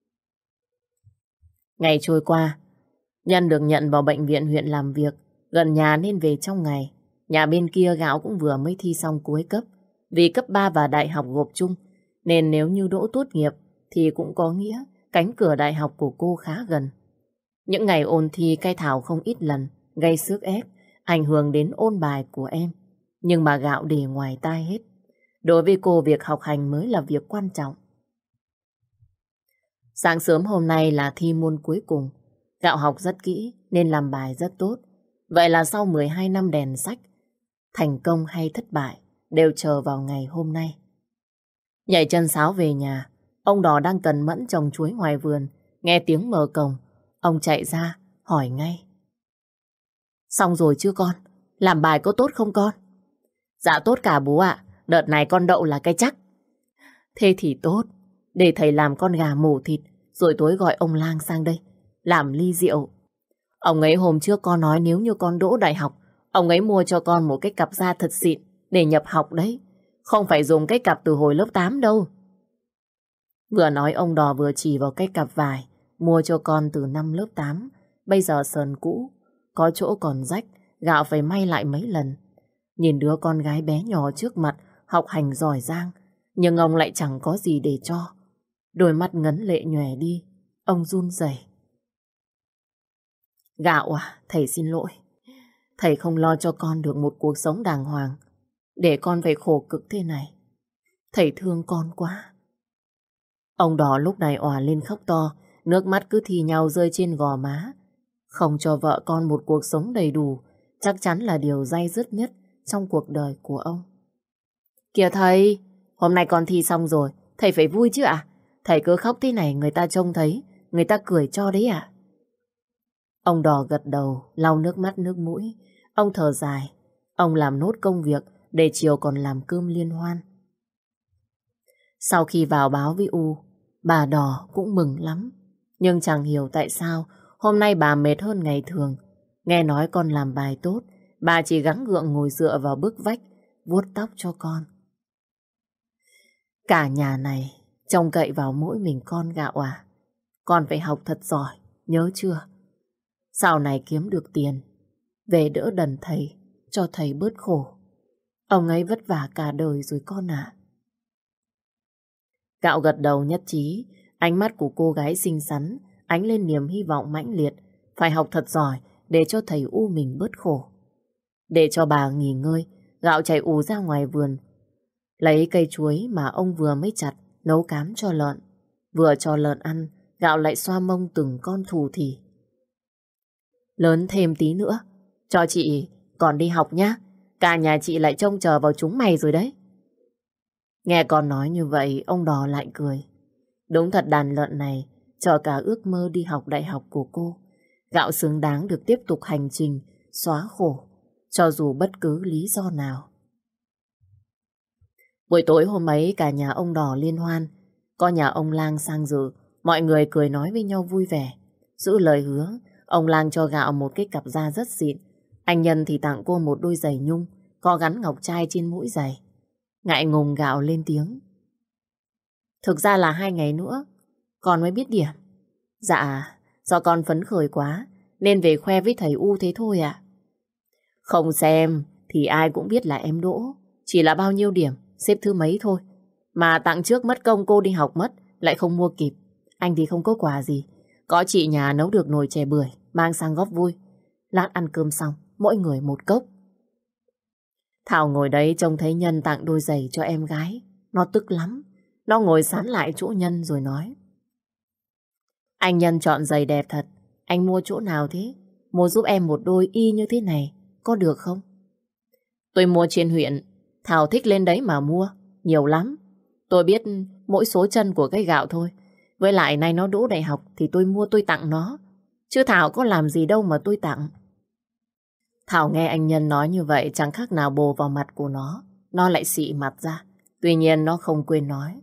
Ngày trôi qua, Nhân được nhận vào bệnh viện huyện làm việc, gần nhà nên về trong ngày. Nhà bên kia Gạo cũng vừa mới thi xong cuối cấp. Vì cấp 3 và đại học gộp chung, nên nếu như đỗ tốt nghiệp thì cũng có nghĩa cánh cửa đại học của cô khá gần. Những ngày ôn thi cay Thảo không ít lần, gây sức ép, ảnh hưởng đến ôn bài của em. Nhưng mà Gạo để ngoài tai hết. Đối với cô, việc học hành mới là việc quan trọng. Sáng sớm hôm nay là thi môn cuối cùng. Gạo học rất kỹ nên làm bài rất tốt. Vậy là sau 12 năm đèn sách, thành công hay thất bại đều chờ vào ngày hôm nay. Nhảy chân sáo về nhà, ông Đỏ đang cần mẫn trồng chuối ngoài vườn. Nghe tiếng mở cổng, ông chạy ra hỏi ngay. Xong rồi chưa con? Làm bài có tốt không con? Dạ tốt cả bố ạ. Đợt này con đậu là cái chắc. Thế thì tốt. Để thầy làm con gà mổ thịt, rồi tối gọi ông Lang sang đây làm ly rượu. Ông ấy hôm trước con nói nếu như con đỗ đại học, ông ấy mua cho con một cái cặp da thật xịn để nhập học đấy. Không phải dùng cái cặp từ hồi lớp 8 đâu. Vừa nói ông Đò vừa chỉ vào cái cặp vải mua cho con từ năm lớp 8. Bây giờ sờn cũ, có chỗ còn rách, Gạo phải may lại mấy lần. Nhìn đứa con gái bé nhỏ trước mặt học hành giỏi giang, nhưng ông lại chẳng có gì để cho. Đôi mắt ngấn lệ nhòe đi, ông run rẩy. Gạo à, thầy xin lỗi. Thầy không lo cho con được một cuộc sống đàng hoàng, để con phải khổ cực thế này. Thầy thương con quá. Ông Đỏ lúc này òa lên khóc to, nước mắt cứ thi nhau rơi trên gò má. Không cho vợ con một cuộc sống đầy đủ chắc chắn là điều day dứt nhất trong cuộc đời của ông. Kìa thầy, hôm nay con thi xong rồi, thầy phải vui chứ ạ? Thầy cứ khóc thế này người ta trông thấy, người ta cười cho đấy ạ. Ông Đỏ gật đầu, lau nước mắt nước mũi. Ông thở dài, ông làm nốt công việc để chiều còn làm cơm liên hoan. Sau khi vào báo với U, bà Đỏ cũng mừng lắm. Nhưng chẳng hiểu tại sao hôm nay bà mệt hơn ngày thường. Nghe nói con làm bài tốt, bà chỉ gắng gượng ngồi dựa vào bức vách, vuốt tóc cho con. Cả nhà này trông cậy vào mỗi mình con Gạo à. Con phải học thật giỏi, nhớ chưa? Sau này kiếm được tiền, về đỡ đần thầy, cho thầy bớt khổ. Ông ấy vất vả cả đời rồi con ạ. Gạo gật đầu nhất trí, ánh mắt của cô gái xinh xắn ánh lên niềm hy vọng mãnh liệt, phải học thật giỏi để cho thầy U mình bớt khổ. Để cho bà nghỉ ngơi, Gạo chạy ù ra ngoài vườn, lấy cây chuối mà ông vừa mới chặt, nấu cám cho lợn. Vừa cho lợn ăn, Gạo lại xoa mông từng con thù thì. Lớn thêm tí nữa, cho chị còn đi học nhá. Cả nhà chị lại trông chờ vào chúng mày rồi đấy. Nghe con nói như vậy, ông Đò lại cười. Đúng thật đàn lợn này chờ cả ước mơ đi học đại học của cô. Gạo xứng đáng được tiếp tục hành trình xóa khổ, cho dù bất cứ lý do nào. Buổi tối hôm ấy cả nhà ông Đò liên hoan. Có nhà ông Lang sang dự, mọi người cười nói với nhau vui vẻ. Giữ lời hứa, ông Lang cho Gạo một cái cặp da rất xịn. Anh Nhân thì tặng cô một đôi giày nhung, có gắn ngọc trai trên mũi giày. Ngại ngùng Gạo lên tiếng. Thực ra là 2 ngày nữa, con mới biết điểm. Dạ, do con phấn khởi quá, nên về khoe với thầy U thế thôi ạ. Không xem, thì ai cũng biết là em đỗ. Chỉ là bao nhiêu điểm, xếp thứ mấy thôi. Mà tặng trước mất công cô đi học mất, lại không mua kịp. Anh thì không có quà gì. Có chị nhà nấu được nồi chè bưởi, mang sang góp vui. Lát ăn cơm xong, mỗi người một cốc. Thảo ngồi đấy trông thấy Nhân tặng đôi giày cho em gái. Nó tức lắm. Nó ngồi sán lại chỗ Nhân rồi nói. Anh Nhân chọn giày đẹp thật. Anh mua chỗ nào thế? Mua giúp em một đôi y như thế này, có được không? Tôi mua trên huyện. Thảo thích lên đấy mà mua. Nhiều lắm. Tôi biết mỗi số chân của cái Gạo thôi. Với lại nay nó đỗ đại học thì tôi mua tôi tặng nó. Chứ Thảo có làm gì đâu mà tôi tặng. Thảo nghe anh Nhân nói như vậy chẳng khác nào bồ vào mặt của nó. Nó lại xị mặt ra. Tuy nhiên nó không quên nói.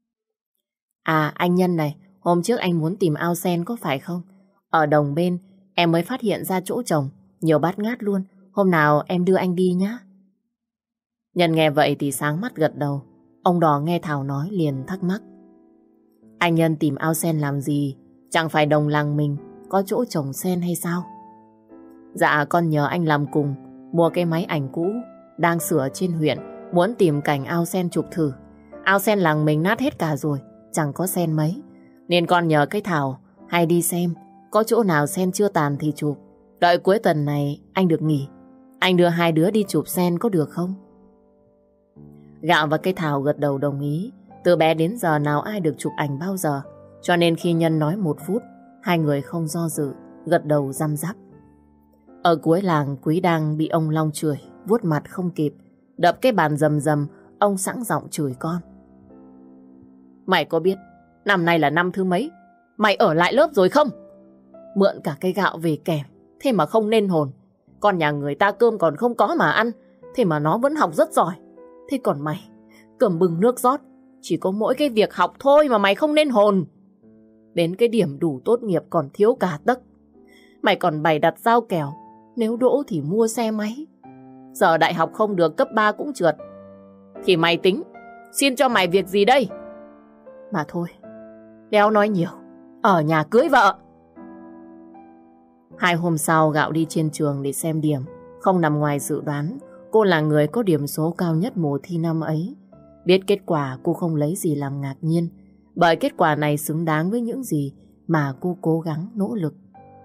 À anh Nhân này, hôm trước anh muốn tìm ao sen có phải không? Ở đồng bên em mới phát hiện ra chỗ trồng, nhiều bát ngát luôn. Hôm nào em đưa anh đi nhá. Nhân nghe vậy thì sáng mắt gật đầu. Ông Đò nghe Thảo nói liền thắc mắc. Anh Nhân tìm ao sen làm gì? Chẳng phải đồng làng mình có chỗ trồng sen hay sao? Dạ con nhờ anh làm cùng, mua cái máy ảnh cũ đang sửa trên huyện, muốn tìm cảnh ao sen chụp thử. Ao sen làng mình nát hết cả rồi, chẳng có sen mấy. Nên con nhờ cái Thảo hay đi xem, có chỗ nào sen chưa tàn thì chụp. Đợi cuối tuần này anh được nghỉ, anh đưa 2 đứa đi chụp sen có được không? Gạo và cái Thảo gật đầu đồng ý. Từ bé đến giờ nào ai được chụp ảnh bao giờ. Cho nên khi Nhân nói 1 phút, 2 người không do dự, gật đầu răm rắp. Ở cuối làng Quý đang bị ông Long chửi, vuốt mặt không kịp. Đập cái bàn rầm rầm, ông sẵn giọng chửi con. Mày có biết năm nay là năm thứ mấy mày ở lại lớp rồi không? Mượn cả cái gạo về kèm, thế mà không nên hồn. Con nhà người ta cơm còn không có mà ăn, thế mà nó vẫn học rất giỏi. Thế còn mày, cầm bưng nước rót, chỉ có mỗi cái việc học thôi mà mày không nên hồn. Đến cái điểm đủ tốt nghiệp còn thiếu cả tấc. Mày còn bày đặt giao kèo, nếu đỗ thì mua xe máy. Giờ đại học không được, cấp 3 cũng trượt. Thì mày tính, xin cho mày việc gì đây? Mà thôi, đéo nói nhiều, ở nhà cưới vợ. 2 hôm sau Gạo đi trên trường để xem điểm. Không nằm ngoài dự đoán, cô là người có điểm số cao nhất mùa thi năm ấy. Biết kết quả cô không lấy gì làm ngạc nhiên, bởi kết quả này xứng đáng với những gì mà cô cố gắng nỗ lực.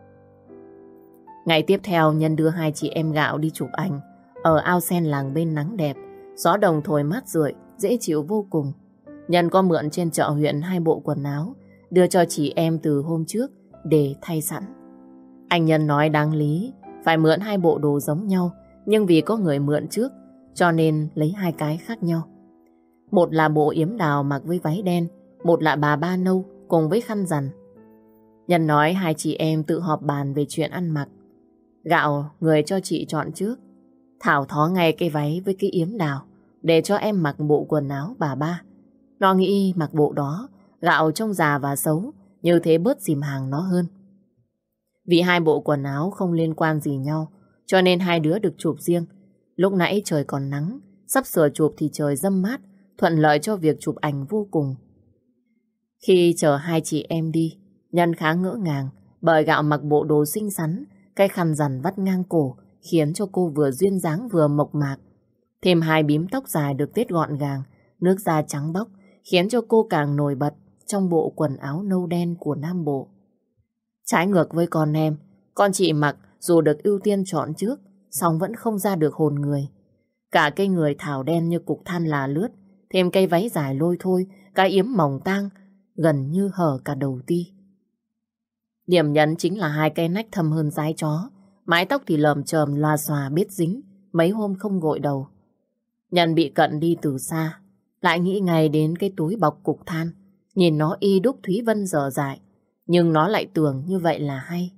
Ngày tiếp theo Nhân đưa 2 chị em Gạo đi chụp ảnh ở ao sen làng bên nắng đẹp, gió đồng thổi mát rượi, dễ chịu vô cùng. Nhân có mượn trên chợ huyện 2 bộ quần áo, đưa cho chị em từ hôm trước để thay sẵn. Anh Nhân nói đáng lý, phải mượn 2 bộ đồ giống nhau, nhưng vì có người mượn trước, cho nên lấy 2 cái khác nhau. Một là bộ yếm đào mặc với váy đen, một là bà ba nâu cùng với khăn rằn. Nhân nói 2 chị em tự họp bàn về chuyện ăn mặc. Gạo người cho chị chọn trước. Thảo thó ngay cái váy với cái yếm đào, để cho em mặc bộ quần áo bà ba. Nó nghĩ mặc bộ đó, Gạo trông già và xấu, như thế bớt dìm hàng nó hơn. Vì 2 bộ quần áo không liên quan gì nhau, cho nên 2 đứa được chụp riêng. Lúc nãy trời còn nắng, sắp sửa chụp thì trời râm mát, thuận lợi cho việc chụp ảnh vô cùng. Khi chờ 2 chị em đi, Nhân khá ngỡ ngàng, bởi Gạo mặc bộ đồ xinh xắn, cái khăn rằn vắt ngang cổ, khiến cho cô vừa duyên dáng vừa mộc mạc. Thêm 2 bím tóc dài được tết gọn gàng, nước da trắng bóc, khiến cho cô càng nổi bật trong bộ quần áo nâu đen của Nam Bộ. Trái ngược với con chị Mặc dù được ưu tiên chọn trước, song vẫn không ra được hồn người. Cả cây người thảo đen như cục than là lướt, thêm cây váy dài lôi thôi, cái yếm mỏng tang, gần như hở cả đầu ti. Điểm nhấn chính là hai cây nách thâm hơn dái chó, mái tóc thì lởm chởm loà xòa biết dính, mấy hôm không gội đầu. Nhân bị cận đi từ xa, lại nghĩ ngay đến cái túi bọc cục than, nhìn nó y đúc Thúy Vân dở dại, nhưng nó lại tưởng như vậy là hay.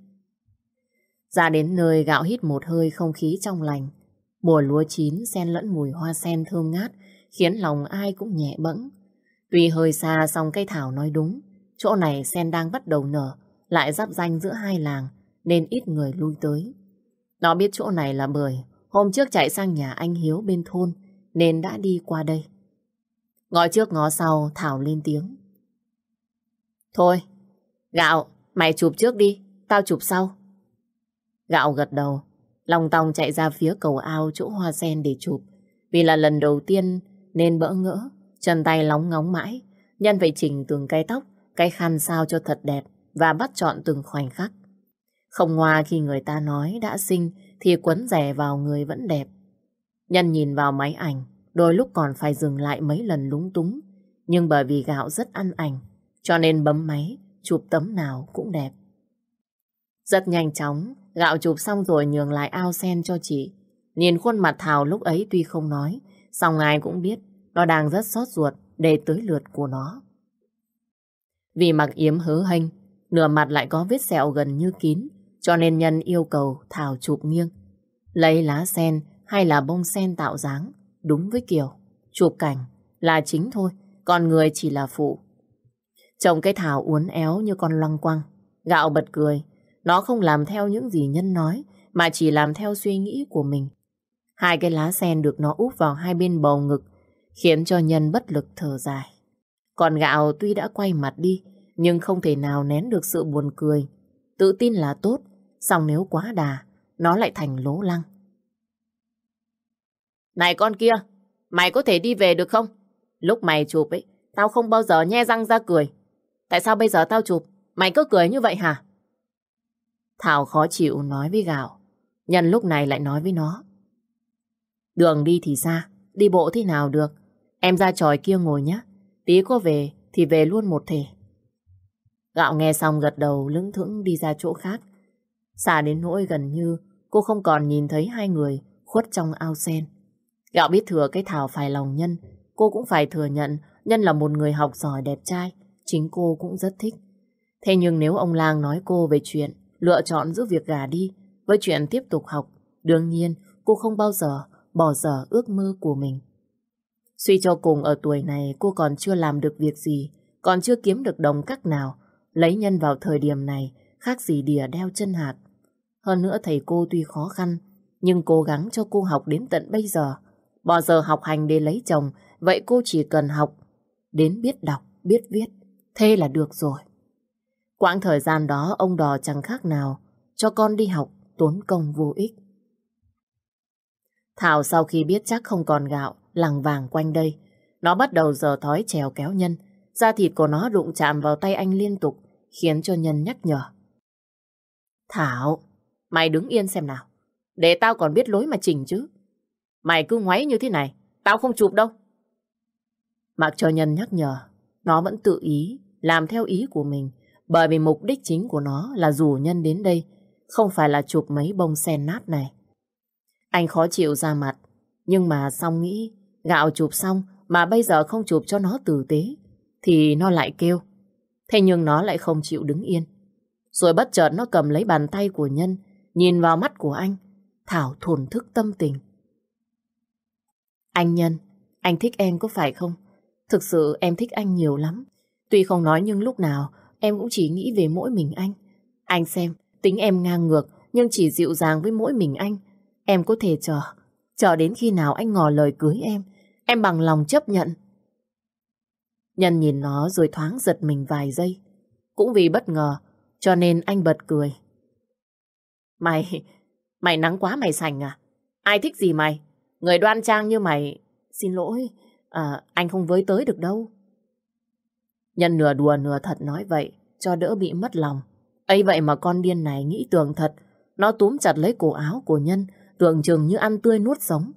Ra đến nơi Gạo hít một hơi không khí trong lành. Mùa lúa chín xen lẫn mùi hoa sen thơm ngát, khiến lòng ai cũng nhẹ bẫng. Tuy hơi xa song cây Thảo nói đúng, chỗ này sen đang bắt đầu nở, lại giáp ranh giữa hai làng, nên ít người lui tới. Nó biết chỗ này là bởi hôm trước chạy sang nhà anh Hiếu bên thôn, nên đã đi qua đây. Ngó trước ngó sau, Thảo lên tiếng. Thôi, Gạo, mày chụp trước đi, tao chụp sau. Gạo gật đầu, lòng tòng chạy ra phía cầu ao chỗ hoa sen để chụp. Vì là lần đầu tiên nên bỡ ngỡ, chân tay lóng ngóng mãi. Nhân phải chỉnh từng cái tóc, cái khăn sao cho thật đẹp và bắt chọn từng khoảnh khắc. Không ngoa khi người ta nói đã xinh thì quấn rẻ vào người vẫn đẹp. Nhân nhìn vào máy ảnh, đôi lúc còn phải dừng lại mấy lần lúng túng. Nhưng bởi vì Gạo rất ăn ảnh, cho nên bấm máy, chụp tấm nào cũng đẹp. Rất nhanh chóng, Gạo chụp xong rồi nhường lại ao sen cho chị. Nhìn khuôn mặt Thảo lúc ấy tuy không nói, song ai cũng biết nó đang rất xót ruột để tới lượt của nó. Vì mặc yếm hớ hênh, nửa mặt lại có vết sẹo gần như kín, cho nên Nhân yêu cầu Thảo chụp nghiêng. Lấy lá sen hay là bông sen tạo dáng, đúng với kiểu chụp cảnh là chính thôi, còn người chỉ là phụ. Trông cái Thảo uốn éo như con loăng quăng, Gạo bật cười. Nó không làm theo những gì Nhân nói, mà chỉ làm theo suy nghĩ của mình. Hai cái lá sen được nó úp vào hai bên bầu ngực, khiến cho Nhân bất lực thở dài. Còn Gạo tuy đã quay mặt đi, nhưng không thể nào nén được sự buồn cười. Tự tin là tốt, song nếu quá đà, nó lại thành lố lăng. Này con kia, mày có thể đi về được không? Lúc mày chụp ấy, tao không bao giờ nhe răng ra cười. Tại sao bây giờ tao chụp, mày cứ cười như vậy hả? Thảo khó chịu nói với Gạo. Nhân lúc này lại nói với nó. Đường đi thì xa, đi bộ thế nào được. Em ra chòi kia ngồi nhé. Tí có về thì về luôn một thể. Gạo nghe xong gật đầu lững thững đi ra chỗ khác. Xa đến nỗi gần như cô không còn nhìn thấy hai người khuất trong ao sen. Gạo biết thừa cái Thảo phải lòng Nhân. Cô cũng phải thừa nhận Nhân là một người học giỏi đẹp trai. Chính cô cũng rất thích. Thế nhưng nếu ông Lang nói cô về chuyện lựa chọn giữa việc gả đi với chuyện tiếp tục học, đương nhiên cô không bao giờ bỏ dở ước mơ của mình. Suy cho cùng ở tuổi này cô còn chưa làm được việc gì, còn chưa kiếm được đồng cắc nào. Lấy Nhân vào thời điểm này khác gì đìa đeo chân hạt. Hơn nữa thầy cô tuy khó khăn, nhưng cố gắng cho cô học đến tận bây giờ. Bỏ giờ học hành để lấy chồng, vậy cô chỉ cần học đến biết đọc, biết viết, thế là được rồi. Quãng thời gian đó ông Đò chẳng khác nào cho con đi học tốn công vô ích. Thảo sau khi biết chắc không còn Gạo lằng vàng quanh đây, nó bắt đầu giở thói trèo kéo Nhân. Da thịt của nó đụng chạm vào tay anh liên tục, khiến cho Nhân nhắc nhở. Thảo, mày đứng yên xem nào, để tao còn biết lối mà chỉnh chứ. Mày cứ ngoáy như thế này, tao không chụp đâu. Mặc cho Nhân nhắc nhở, nó vẫn tự ý làm theo ý của mình. Bởi vì mục đích chính của nó là rủ Nhân đến đây, không phải là chụp mấy bông sen nát này. Anh khó chịu ra mặt, nhưng mà xong nghĩ Gạo chụp xong mà bây giờ không chụp cho nó tử tế, thì nó lại kêu. Thế nhưng nó lại không chịu đứng yên. Rồi bất chợt nó cầm lấy bàn tay của Nhân, nhìn vào mắt của anh. Thảo thổn thức tâm tình. Anh Nhân, anh thích em có phải không? Thực sự em thích anh nhiều lắm. Tuy không nói nhưng lúc nào em cũng chỉ nghĩ về mỗi mình anh. Anh xem, tính em ngang ngược nhưng chỉ dịu dàng với mỗi mình anh. Em có thể chờ đến khi nào anh ngỏ lời cưới em bằng lòng chấp nhận. Nhân nhìn nó rồi thoáng giật mình vài giây. Cũng vì bất ngờ, cho nên anh bật cười. Mày nắng quá mày sành à? Ai thích gì mày? Người đoan trang như mày, xin lỗi, anh không với tới được đâu. Nhân nửa đùa nửa thật nói vậy, cho đỡ bị mất lòng. Ấy vậy mà con điên này nghĩ tưởng thật. Nó túm chặt lấy cổ áo của Nhân, tưởng chừng như ăn tươi nuốt sống.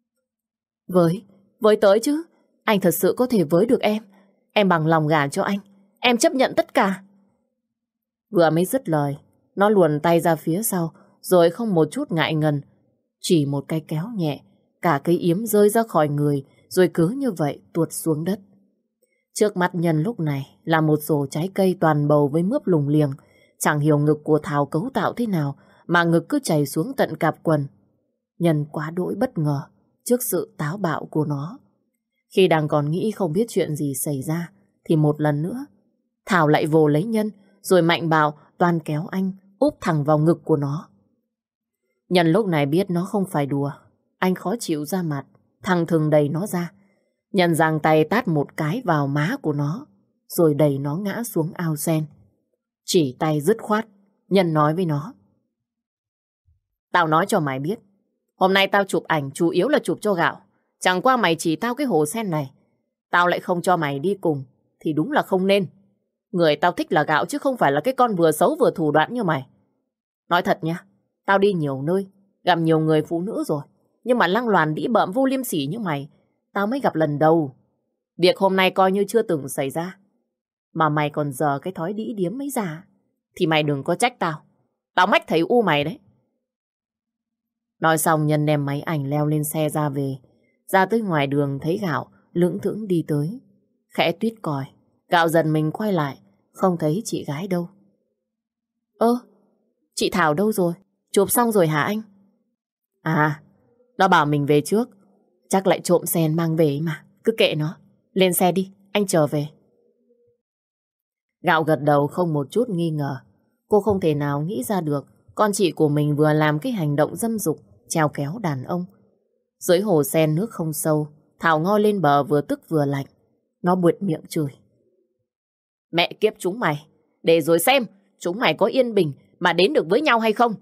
Với tới chứ. Anh thật sự có thể với được em. Em bằng lòng gả cho anh. Em chấp nhận tất cả. Vừa mới dứt lời, nó luồn tay ra phía sau, rồi không một chút ngại ngần. Chỉ một cái kéo nhẹ, cả cây yếm rơi ra khỏi người, rồi cứ như vậy tuột xuống đất. Trước mắt Nhân lúc này là một rổ trái cây toàn bầu với mướp lủng liềng. Chẳng hiểu ngực của Thảo cấu tạo thế nào mà ngực cứ chảy xuống tận cạp quần. Nhân quá đỗi bất ngờ trước sự táo bạo của nó. Khi đang còn nghĩ không biết chuyện gì xảy ra, thì một lần nữa Thảo lại vồ lấy Nhân, rồi mạnh bạo toan kéo anh úp thẳng vào ngực của nó. Nhân lúc này biết nó không phải đùa. Anh khó chịu ra mặt, thằng thừng đẩy nó ra. Nhân giang tay tát một cái vào má của nó, rồi đẩy nó ngã xuống ao sen. Chỉ tay dứt khoát, Nhân nói với nó: Tao nói cho mày biết, hôm nay tao chụp ảnh chủ yếu là chụp cho gạo. Chẳng qua mày chỉ tao cái hồ sen này, tao lại không cho mày đi cùng, thì đúng là không nên. Người tao thích là gạo chứ không phải là cái con vừa xấu vừa thủ đoạn như mày. Nói thật nha, tao đi nhiều nơi, gặp nhiều người phụ nữ rồi, nhưng mà lăng loàn đĩ bợm vô liêm sỉ như mày, tao mới gặp lần đầu. Việc hôm nay coi như chưa từng xảy ra. Mà mày còn giờ cái thói đĩ điếm ấy ra, thì mày đừng có trách tao. Tao mách thầy u mày đấy. Nói xong Nhân đem máy ảnh leo lên xe ra về. Ra tới ngoài đường thấy Gạo lững thững đi tới. Khẽ tuýt còi, Gạo dần mình quay lại, không thấy chị gái đâu. Chị Thảo đâu rồi? Chụp xong rồi hả anh? À, nó bảo mình về trước. Chắc lại trộm sen mang về mà. Cứ kệ nó. Lên xe đi, anh chờ về. Gạo gật đầu không một chút nghi ngờ. Cô không thể nào nghĩ ra được con chị của mình vừa làm cái hành động dâm dục trèo kéo đàn ông. Dưới hồ sen nước không sâu, Thảo ngoi lên bờ vừa tức vừa lạnh. Nó buột miệng chửi: Mẹ kiếp chúng mày, để rồi xem chúng mày có yên bình mà đến được với nhau hay không.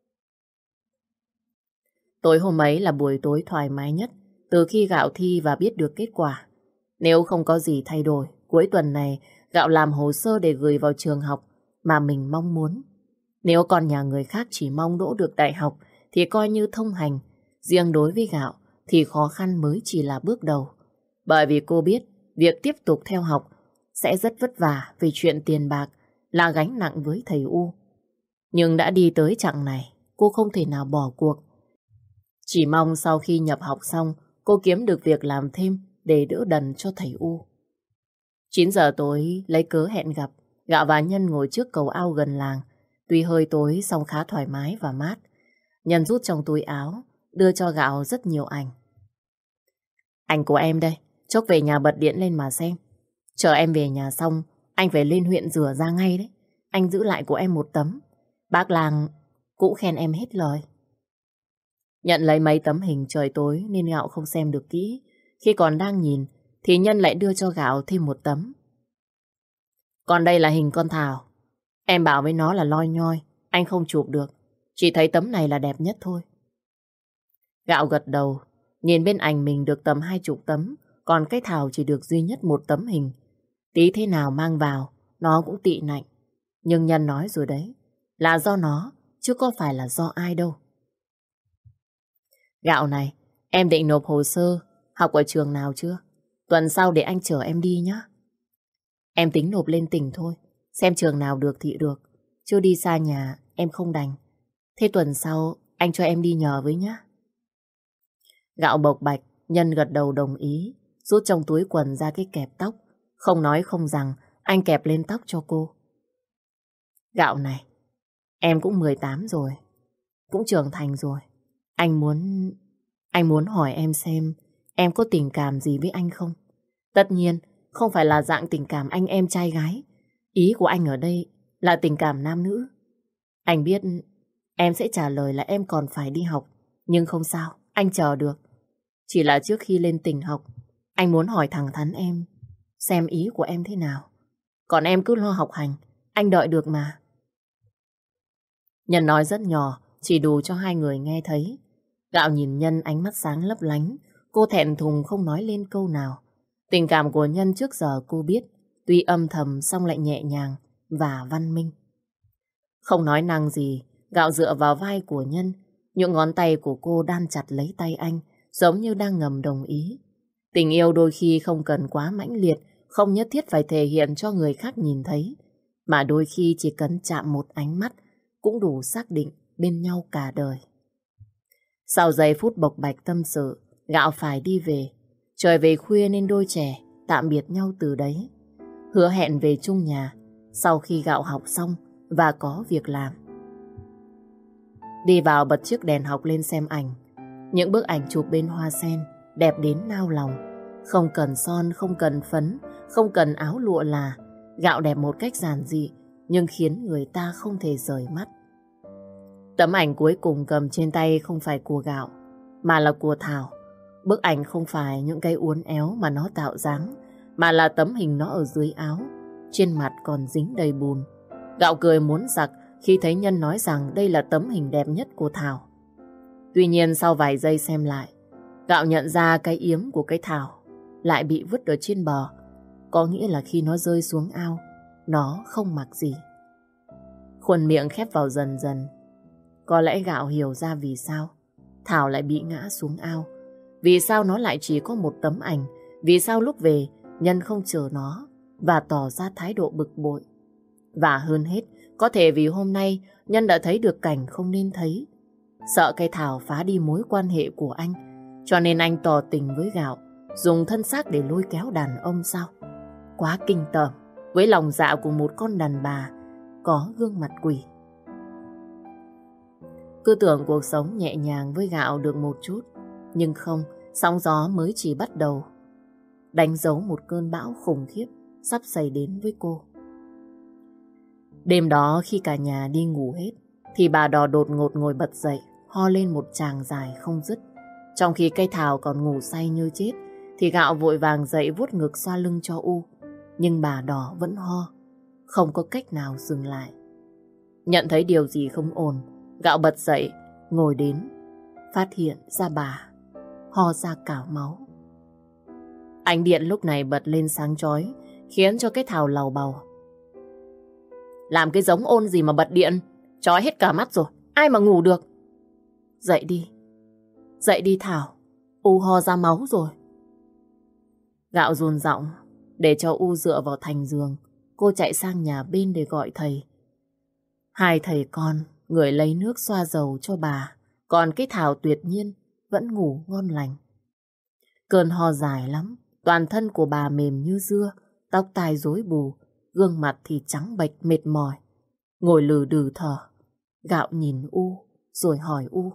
Tối hôm ấy là buổi tối thoải mái nhất từ khi Gạo thi và biết được kết quả. Nếu không có gì thay đổi, cuối tuần này Gạo làm hồ sơ để gửi vào trường học mà mình mong muốn. Nếu con nhà người khác chỉ mong đỗ được đại học thì coi như thông hành. Riêng đối với Gạo thì khó khăn mới chỉ là bước đầu. Bởi vì cô biết việc tiếp tục theo học sẽ rất vất vả vì chuyện tiền bạc là gánh nặng với thầy U. Nhưng đã đi tới chặng này, cô không thể nào bỏ cuộc. Chỉ mong sau khi nhập học xong, cô kiếm được việc làm thêm để đỡ đần cho thầy U. 9 giờ tối, lấy cớ hẹn gặp, Gạo và Nhân ngồi trước cầu ao gần làng. Tuy hơi tối, song khá thoải mái và mát. Nhân rút trong túi áo, đưa cho Gạo rất nhiều ảnh. Ảnh của em đây, chốc về nhà bật điện lên mà xem. Chờ em về nhà xong, anh phải lên huyện rửa ra ngay đấy. Anh giữ lại của em một tấm. Bác làng cũng khen em hết lời. Nhận lấy mấy tấm hình trời tối nên Gạo không xem được kỹ. Khi còn đang nhìn thì Nhân lại đưa cho Gạo thêm một tấm. Còn đây là hình con Thảo. Em bảo với nó là loi nhoi, anh không chụp được. Chỉ thấy tấm này là đẹp nhất thôi. Gạo gật đầu, nhìn bên ảnh mình được tầm 20 tấm, còn cái Thảo chỉ được duy nhất một tấm hình. Tí thế nào mang vào, nó cũng tị nạnh. Nhưng Nhân nói rồi đấy, là do nó, chứ có phải là do ai đâu. Gạo này, em định nộp hồ sơ, học ở trường nào chưa? Tuần sau để anh chở em đi nhé. Em tính nộp lên tỉnh thôi, xem trường nào được thì được. Chứ đi xa nhà, em không đành. Thế tuần sau, anh cho em đi nhờ với nhé. Gạo bộc bạch, Nhân gật đầu đồng ý, rút trong túi quần ra cái kẹp tóc. Không nói không rằng, anh kẹp lên tóc cho cô. Gạo này, em cũng 18 rồi, cũng trưởng thành rồi. Anh muốn hỏi em xem em có tình cảm gì với anh không? Tất nhiên, không phải là dạng tình cảm anh em trai gái. Ý của anh ở đây là tình cảm nam nữ. Anh biết em sẽ trả lời là em còn phải đi học. Nhưng không sao, anh chờ được. Chỉ là trước khi lên tỉnh học, anh muốn hỏi thẳng thắn em xem ý của em thế nào. Còn em cứ lo học hành, anh đợi được mà. Nhân nói rất nhỏ, chỉ đủ cho hai người nghe thấy. Gạo nhìn Nhân ánh mắt sáng lấp lánh. Cô thẹn thùng không nói lên câu nào. Tình cảm của Nhân trước giờ cô biết, tuy âm thầm song lại nhẹ nhàng và văn minh. Không nói năng gì, Gạo dựa vào vai của Nhân. Những ngón tay của cô đan chặt lấy tay anh, giống như đang ngầm đồng ý. Tình yêu đôi khi không cần quá mãnh liệt, không nhất thiết phải thể hiện cho người khác nhìn thấy. Mà đôi khi chỉ cần chạm một ánh mắt cũng đủ xác định bên nhau cả đời. Sau giây phút bộc bạch tâm sự, Gạo phải đi về. Trời về khuya nên đôi trẻ tạm biệt nhau từ đấy. Hứa hẹn về chung nhà sau khi Gạo học xong và có việc làm. Đi vào bật chiếc đèn học lên xem ảnh. Những bức ảnh chụp bên hoa sen đẹp đến nao lòng. Không cần son, không cần phấn, không cần áo lụa là. Gạo đẹp một cách giản dị nhưng khiến người ta không thể rời mắt. Tấm ảnh cuối cùng cầm trên tay không phải của Gạo mà là của Thảo. Bức ảnh không phải những cái uốn éo mà nó tạo dáng, mà là tấm hình nó ở dưới áo, trên mặt còn dính đầy bùn. Gạo cười muốn giặc khi thấy Nhân nói rằng đây là tấm hình đẹp nhất của Thảo. Tuy nhiên sau vài giây xem lại, Gạo nhận ra cái yếm của cái Thảo lại bị vứt ở trên bờ. Có nghĩa là khi nó rơi xuống ao, nó không mặc gì. Khuôn miệng khép vào dần dần. Có lẽ Gạo hiểu ra vì sao Thảo lại bị ngã xuống ao. Vì sao nó lại chỉ có một tấm ảnh. Vì sao lúc về Nhân không chờ nó và tỏ ra thái độ bực bội. Và hơn hết, có thể vì hôm nay Nhân đã thấy được cảnh không nên thấy. Sợ cây Thảo phá đi mối quan hệ của anh, cho nên anh tỏ tình với Gạo, dùng thân xác để lôi kéo đàn ông sao? Quá kinh tởm với lòng dạ của một con đàn bà có gương mặt quỷ. Cứ tưởng cuộc sống nhẹ nhàng với Gạo được một chút, nhưng không, sóng gió mới chỉ bắt đầu. Đánh dấu một cơn bão khủng khiếp sắp xảy đến với cô. Đêm đó khi cả nhà đi ngủ hết, thì bà Đò đột ngột ngồi bật dậy, ho lên một tràng dài không dứt. Trong khi cây Thảo còn ngủ say như chết, thì Gạo vội vàng dậy vuốt ngực xoa lưng cho U. Nhưng bà Đò vẫn ho, không có cách nào dừng lại. Nhận thấy điều gì không ổn, Gạo bật dậy, ngồi đến, phát hiện ra bà ho ra cả máu. Ánh điện lúc này bật lên sáng chói, khiến cho cái Thảo làu bầu. Làm cái giống ôn gì mà bật điện, chói hết cả mắt rồi, ai mà ngủ được. Dậy đi Thảo, U ho ra máu rồi. Gạo run giọng để cho U dựa vào thành giường. Cô chạy sang nhà bên để gọi thầy. Hai thầy con người lấy nước xoa dầu cho bà, còn cái Thảo tuyệt nhiên vẫn ngủ ngon lành. Cơn ho dài lắm, toàn thân của bà mềm như dưa, tóc tai rối bù, gương mặt thì trắng bệch mệt mỏi, ngồi lừ đừ thở. Gạo nhìn U rồi hỏi U.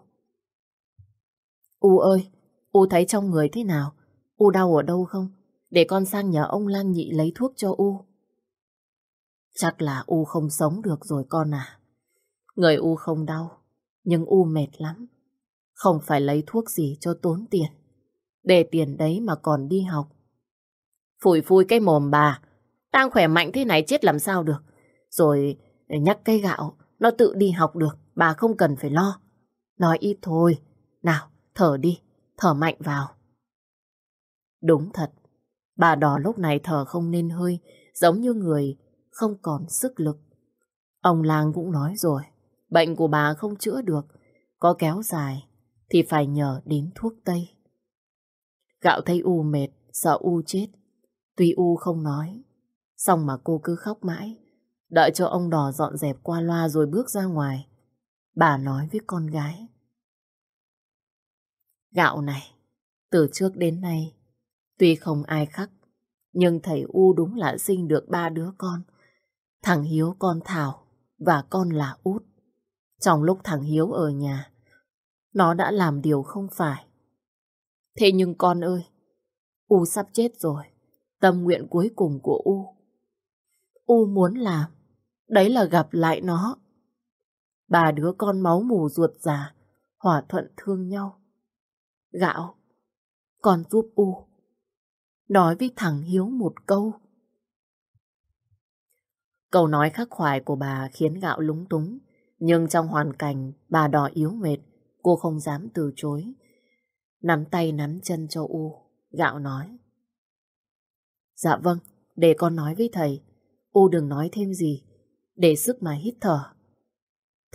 U ơi, U thấy trong người thế nào? U đau ở đâu không? Để con sang nhờ ông Lang Nhị lấy thuốc cho U. Chắc là U không sống được rồi con à. Người U không đau, nhưng U mệt lắm. Không phải lấy thuốc gì cho tốn tiền. Để tiền đấy mà còn đi học. Phủi phui cái mồm bà. Đang khỏe mạnh thế này chết làm sao được. Rồi để nhắc cây Gạo, nó tự đi học được, bà không cần phải lo. Nói ít thôi. Nào, thở đi, thở mạnh vào. Đúng thật, bà Đò lúc này thở không nên hơi, giống như người không còn sức lực. Ông Lang cũng nói rồi, bệnh của bà không chữa được, có kéo dài thì phải nhờ đến thuốc Tây. Gạo thấy U mệt, sợ U chết. Tuy U không nói, xong mà cô cứ khóc mãi. Đợi cho ông Đò dọn dẹp qua loa rồi bước ra ngoài. Bà nói với con gái. Gạo này, từ trước đến nay, tuy không ai khắc, nhưng thầy U đúng là sinh được 3 đứa con. Thằng Hiếu, con Thảo và con là Út. Trong lúc thằng Hiếu ở nhà, nó đã làm điều không phải. Thế nhưng con ơi, U sắp chết rồi. Tâm nguyện cuối cùng của U muốn làm, đấy là gặp lại nó. 3 đứa con máu mù ruột già, hòa thuận thương nhau. Gạo, con giúp U nói với thằng Hiếu một câu. Câu nói khắc khoải của bà khiến Gạo lúng túng. Nhưng trong hoàn cảnh bà Đò yếu mệt, cô không dám từ chối. Nắm tay nắm chân cho U, Gạo nói. Dạ vâng, để con nói với thầy. U đừng nói thêm gì, để sức mà hít thở.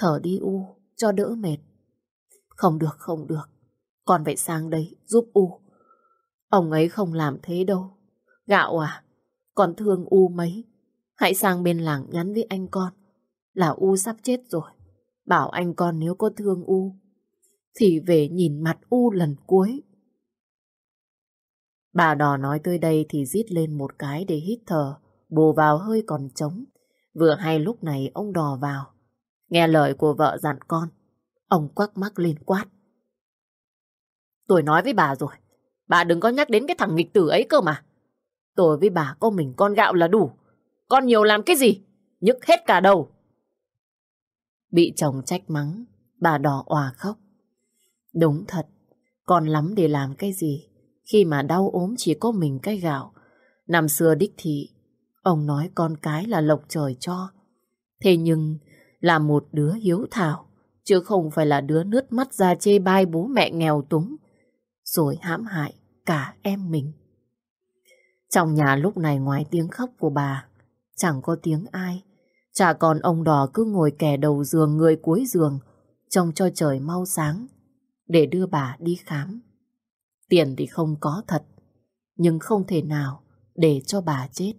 Thở đi U, cho đỡ mệt. Không được, không được. Con phải sang đây giúp U. Ông ấy không làm thế đâu. Gạo à, con thương U mấy. Hãy sang bên làng nhắn với anh con là U sắp chết rồi. Bảo anh con nếu có thương U thì về nhìn mặt U lần cuối. Bà Đò nói tới đây thì rít lên một cái để hít thở, bù vào hơi còn trống. Vừa hay lúc này ông Đò vào. Nghe lời của vợ dặn con, ông quắc mắt lên quát. Tôi nói với bà rồi, bà đừng có nhắc đến cái thằng nghịch tử ấy cơ mà. Tôi với bà có mình con Gạo là đủ. Con nhiều làm cái gì? Nhức hết cả đầu. Bị chồng trách mắng, bà Đò òa khóc. Đúng thật, con lắm để làm cái gì khi mà đau ốm chỉ có mình cái Gạo. Năm xưa đích thị, ông nói con cái là lộc trời cho. Thế nhưng là một đứa hiếu thảo, chứ không phải là đứa nướt mắt ra chê bai bố mẹ nghèo túng, rồi hãm hại cả em mình. Trong nhà lúc này ngoài tiếng khóc của bà, chẳng có tiếng ai. Chả còn ông Đò cứ ngồi kè đầu giường người cuối giường, trông cho trời mau sáng, để đưa bà đi khám. Tiền thì không có thật, nhưng không thể nào để cho bà chết.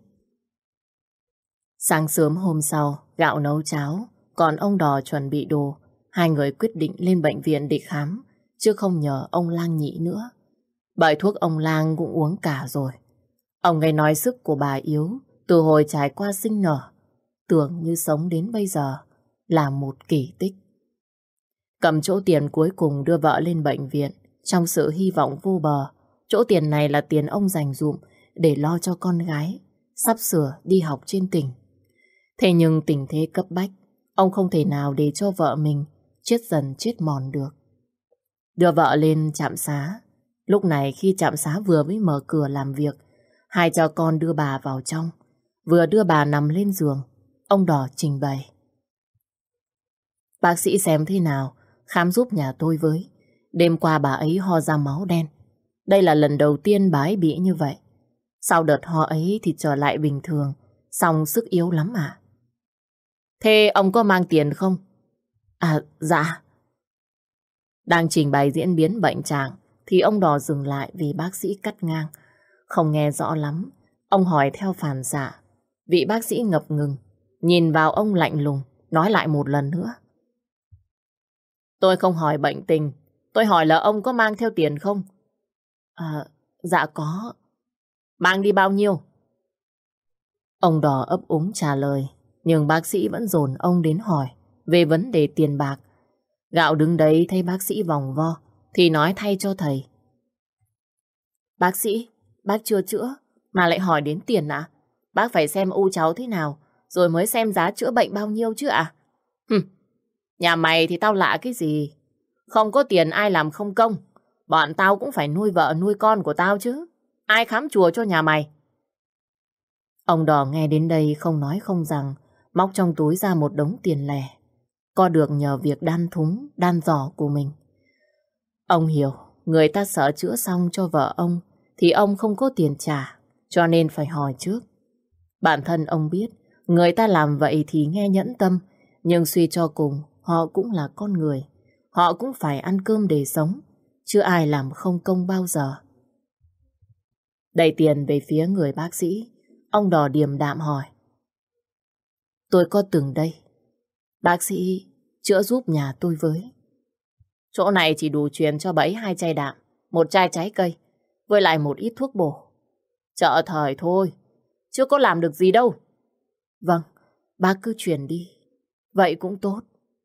Sáng sớm hôm sau, Gạo nấu cháo, còn ông Đò chuẩn bị đồ. Hai người quyết định lên bệnh viện để khám, chứ không nhờ ông Lang Nhị nữa. Bài thuốc ông Lang cũng uống cả rồi. Ông nghe nói sức của bà yếu, từ hồi trải qua sinh nở, tưởng như sống đến bây giờ là một kỳ tích. Cầm chỗ tiền cuối cùng đưa vợ lên bệnh viện, trong sự hy vọng vô bờ. Chỗ tiền này là tiền ông dành dụm để lo cho con gái sắp sửa đi học trên tỉnh. Thế nhưng tình thế cấp bách, ông không thể nào để cho vợ mình chết dần chết mòn được. Đưa vợ lên trạm xá. Lúc này khi trạm xá vừa mới mở cửa làm việc, hai cha con đưa bà vào trong. Vừa đưa bà nằm lên giường, ông Đò trình bày. Bác sĩ xem thế nào, khám giúp nhà tôi với. Đêm qua bà ấy ho ra máu đen. Đây là lần đầu tiên bà ấy bị như vậy. Sau đợt ho ấy thì trở lại bình thường, song sức yếu lắm à. Thế ông có mang tiền không? À, dạ. Đang trình bày diễn biến bệnh trạng thì ông Đò dừng lại vì bác sĩ cắt ngang. Không nghe rõ lắm, ông hỏi theo phản xạ. Vị bác sĩ ngập ngừng, nhìn vào ông lạnh lùng, nói lại một lần nữa. Tôi không hỏi bệnh tình, tôi hỏi là ông có mang theo tiền không? À, dạ có. Mang đi bao nhiêu? Ông Đò ấp úng trả lời, nhưng bác sĩ vẫn dồn ông đến hỏi về vấn đề tiền bạc. Gạo đứng đấy thấy bác sĩ vòng vo thì nói thay cho thầy. Bác sĩ, bác chưa chữa mà lại hỏi đến tiền ạ? Bác phải xem u cháu thế nào rồi mới xem giá chữa bệnh bao nhiêu chứ ạ? Nhà mày thì tao lạ cái gì? Không có tiền ai làm không công. Bọn tao cũng phải nuôi vợ nuôi con của tao chứ. Ai khám chùa cho nhà mày? Ông Đò nghe đến đây không nói không rằng, móc trong túi ra một đống tiền lẻ. Có được nhờ việc đan thúng, đan giỏ của mình. Ông hiểu, người ta sợ chữa xong cho vợ ông thì ông không có tiền trả, cho nên phải hỏi trước. Bản thân ông biết, người ta làm vậy thì nghe nhẫn tâm, nhưng suy cho cùng, họ cũng là con người. Họ cũng phải ăn cơm để sống, chứ ai làm không công bao giờ. Đẩy tiền về phía người bác sĩ, ông Đò điềm đạm hỏi. Tôi có từng đây. Bác sĩ chữa giúp nhà tôi với. Chỗ này chỉ đủ truyền cho bấy 2 chai đạm, 1 chai trái cây, với lại một ít thuốc bổ. Chợ thời thôi, chưa có làm được gì đâu. Vâng, bác cứ truyền đi. Vậy cũng tốt.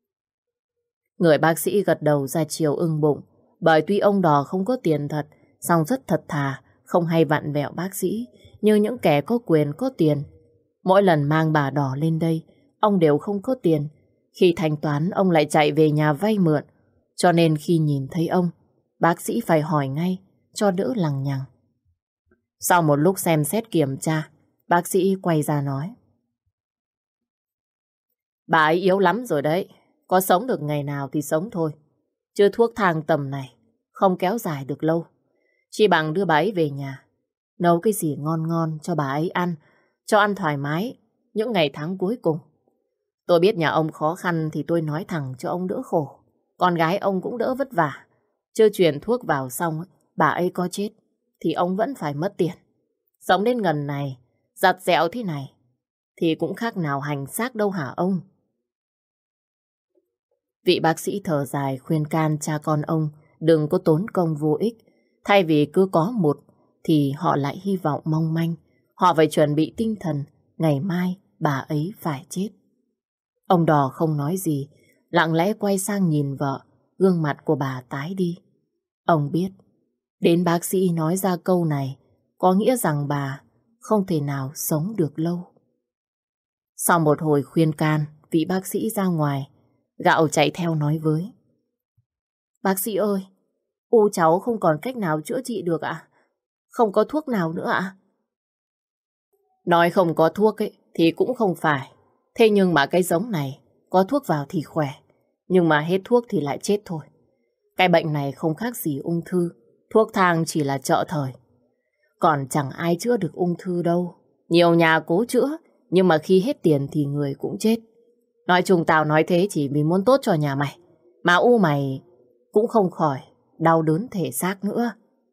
Người bác sĩ gật đầu ra chiều ưng bụng, bởi tuy ông Đò không có tiền thật, song rất thật thà, không hay vặn vẹo bác sĩ như những kẻ có quyền có tiền. Mỗi lần mang bà Đò lên đây, ông đều không có tiền. Khi thanh toán, ông lại chạy về nhà vay mượn. Cho nên khi nhìn thấy ông, bác sĩ phải hỏi ngay, cho đỡ lằng nhằng. Sau một lúc xem xét kiểm tra, bác sĩ quay ra nói. Bà ấy yếu lắm rồi đấy, có sống được ngày nào thì sống thôi. Chứ thuốc thang tầm này không kéo dài được lâu. Chỉ bằng đưa bà ấy về nhà, nấu cái gì ngon ngon cho bà ấy ăn, cho ăn thoải mái những ngày tháng cuối cùng. Tôi biết nhà ông khó khăn thì tôi nói thẳng cho ông đỡ khổ. Con gái ông cũng đỡ vất vả. Chưa truyền thuốc vào xong, bà ấy có chết thì ông vẫn phải mất tiền. Sống đến ngần này, giặt dẹo thế này, thì cũng khác nào hành xác đâu hả ông? Vị bác sĩ thở dài khuyên can cha con ông đừng có tốn công vô ích. Thay vì cứ có một thì họ lại hy vọng mong manh. Họ phải chuẩn bị tinh thần, ngày mai bà ấy phải chết. Ông Đò không nói gì, lặng lẽ quay sang nhìn vợ, gương mặt của bà tái đi. Ông biết, đến bác sĩ nói ra câu này, có nghĩa rằng bà không thể nào sống được lâu. Sau một hồi khuyên can, vị bác sĩ ra ngoài, Gạo chạy theo nói với. Bác sĩ ơi, u cháu không còn cách nào chữa trị được ạ? Không có thuốc nào nữa ạ? Nói không có thuốc ấy thì cũng không phải. Thế nhưng mà cái giống này có thuốc vào thì khỏe, nhưng mà hết thuốc thì lại chết thôi. Cái bệnh này không khác gì ung thư, thuốc thang chỉ là trợ thời. Còn chẳng ai chữa được ung thư đâu. Nhiều nhà cố chữa, nhưng mà khi hết tiền thì người cũng chết. Nói chung tao nói thế chỉ vì muốn tốt cho nhà mày. Mà u mày cũng không khỏi đau đớn thể xác nữa.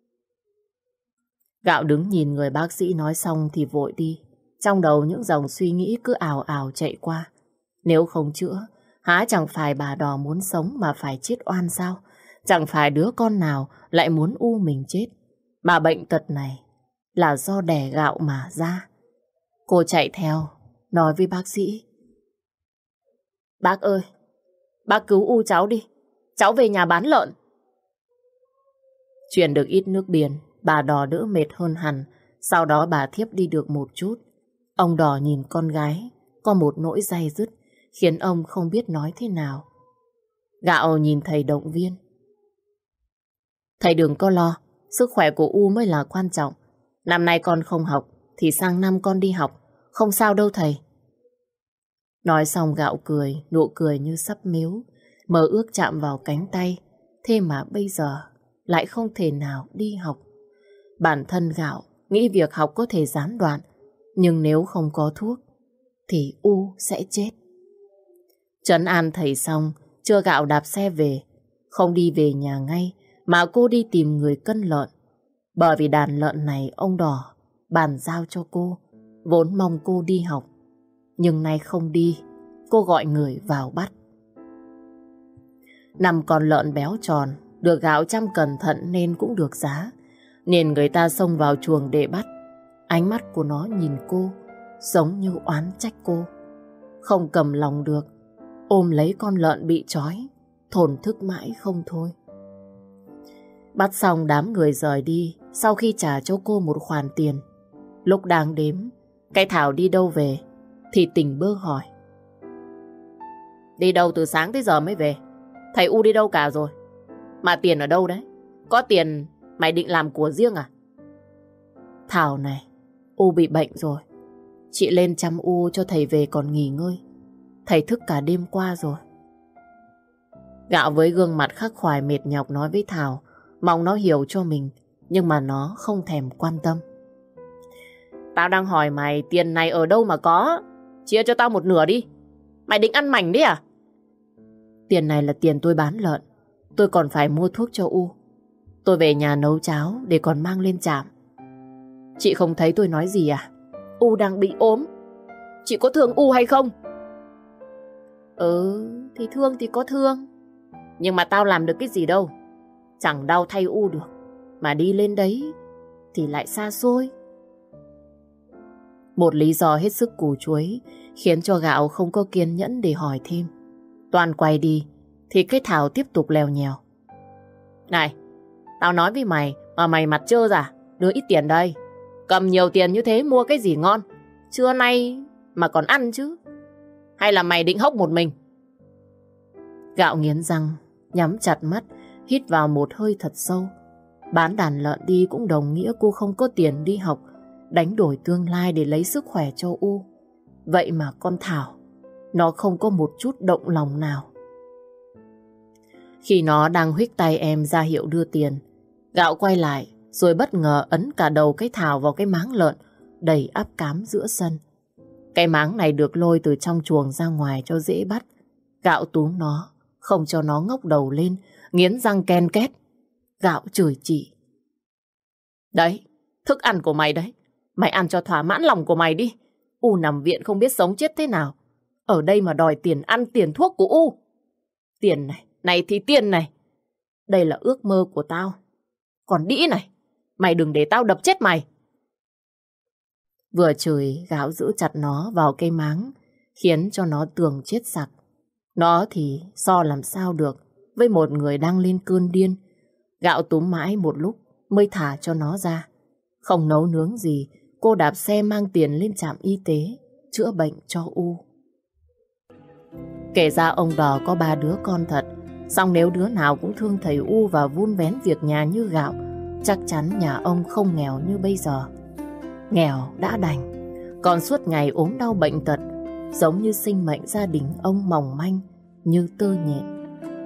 Gạo đứng nhìn người bác sĩ nói xong thì vội đi. Trong đầu những dòng suy nghĩ cứ ào ào chạy qua. Nếu không chữa, há chẳng phải bà Đò muốn sống mà phải chết oan sao? Chẳng phải đứa con nào lại muốn u mình chết. Mà bệnh tật này là do đẻ Gạo mà ra. Cô chạy theo, nói với bác sĩ. Bác ơi, bác cứu u cháu đi. Cháu về nhà bán lợn. Chuyển được ít nước biển, bà Đò đỡ mệt hơn hẳn. Sau đó bà thiếp đi được một chút. Ông Đò nhìn con gái, có một nỗi day dứt, khiến ông không biết nói thế nào. Gạo nhìn thầy động viên. Thầy đừng có lo, sức khỏe của U mới là quan trọng. Năm nay con không học, thì sang năm con đi học. Không sao đâu thầy. Nói xong Gạo cười, nụ cười như sắp mếu, mơ ước chạm vào cánh tay. Thế mà bây giờ lại không thể nào đi học. Bản thân Gạo nghĩ việc học có thể gián đoạn, nhưng nếu không có thuốc thì U sẽ chết. Trấn an thầy xong, chưa Gạo đạp xe về. Không đi về nhà ngay, mà cô đi tìm người cân lợn. Bởi vì đàn lợn này ông Đò bàn giao cho cô, vốn mong cô đi học. Nhưng nay không đi, cô gọi người vào bắt. 5 con lợn béo tròn, được Gạo chăm cẩn thận nên cũng được giá. Nên người ta xông vào chuồng để bắt. Ánh mắt của nó nhìn cô, giống như oán trách cô. Không cầm lòng được, ôm lấy con lợn bị trói, thổn thức mãi không thôi. Bắt xong đám người rời đi, sau khi trả cho cô một khoản tiền. Lúc đang đếm, cái Thảo đi đâu về, thì Tình bơ hỏi. Đi đâu từ sáng tới giờ mới về? Thầy U đi đâu cả rồi? Mà tiền ở đâu đấy? Có tiền mày định làm của riêng à? Thảo này, U bị bệnh rồi. Chị lên chăm U cho thầy về còn nghỉ ngơi. Thầy thức cả đêm qua rồi. Gạo với gương mặt khắc khoải mệt nhọc nói với Thảo, mong nó hiểu cho mình, nhưng mà nó không thèm quan tâm. Tao đang hỏi mày tiền này ở đâu mà có? Chia cho tao một nửa đi. Mày định ăn mảnh đấy à? Tiền này là tiền tôi bán lợn. Tôi còn phải mua thuốc cho U. Tôi về nhà nấu cháo để còn mang lên trạm. Chị không thấy tôi nói gì à? U đang bị ốm. Chị có thương U hay không? Thì thương thì có thương. Nhưng mà tao làm được cái gì đâu. Chẳng đau thay U được. Mà đi lên đấy thì lại xa xôi. Một lý do hết sức củ chuối khiến cho Gạo không có kiên nhẫn để hỏi thêm. Toàn quay đi thì cái Thảo tiếp tục lèo nhèo. Này, tao nói với mày mà mày mặt trơ à? Đưa ít tiền đây. Cầm nhiều tiền như thế mua cái gì ngon? Trưa nay mà còn ăn chứ? Hay là mày định hốc một mình? Gạo nghiến răng, nhắm chặt mắt, hít vào một hơi thật sâu. Bán đàn lợn đi cũng đồng nghĩa cô không có tiền đi học, đánh đổi tương lai để lấy sức khỏe cho U. Vậy mà con Thảo, nó không có một chút động lòng nào. Khi nó đang huých tay em ra hiệu đưa tiền, Gạo quay lại rồi bất ngờ ấn cả đầu cái Thảo vào cái máng lợn đầy ắp cám giữa sân. Cái máng này được lôi từ trong chuồng ra ngoài cho dễ bắt. Gạo túm nó, không cho nó ngóc đầu lên, nghiến răng ken két. Gạo chửi chị. Đấy, thức ăn của mày đấy. Mày ăn cho thỏa mãn lòng của mày đi. U nằm viện không biết sống chết thế nào. Ở đây mà đòi tiền ăn tiền thuốc của U. Tiền này, này thì tiền này. Đây là ước mơ của tao. Còn đĩ này, mày đừng để tao đập chết mày. Vừa chửi, Gạo giữ chặt nó vào cây máng, khiến cho nó tưởng chết sặc. Nó thì so làm sao được với một người đang lên cơn điên. Gạo túm mãi một lúc mới thả cho nó ra. Không nấu nướng gì, cô đạp xe mang tiền lên trạm y tế chữa bệnh cho U. Kể ra ông Đò có 3 đứa con thật, song nếu đứa nào cũng thương thầy U và vun vén việc nhà như Gạo, chắc chắn nhà ông không nghèo như bây giờ. Nghèo đã đành, còn suốt ngày ốm đau bệnh tật, giống như sinh mệnh gia đình ông mỏng manh như tơ nhện.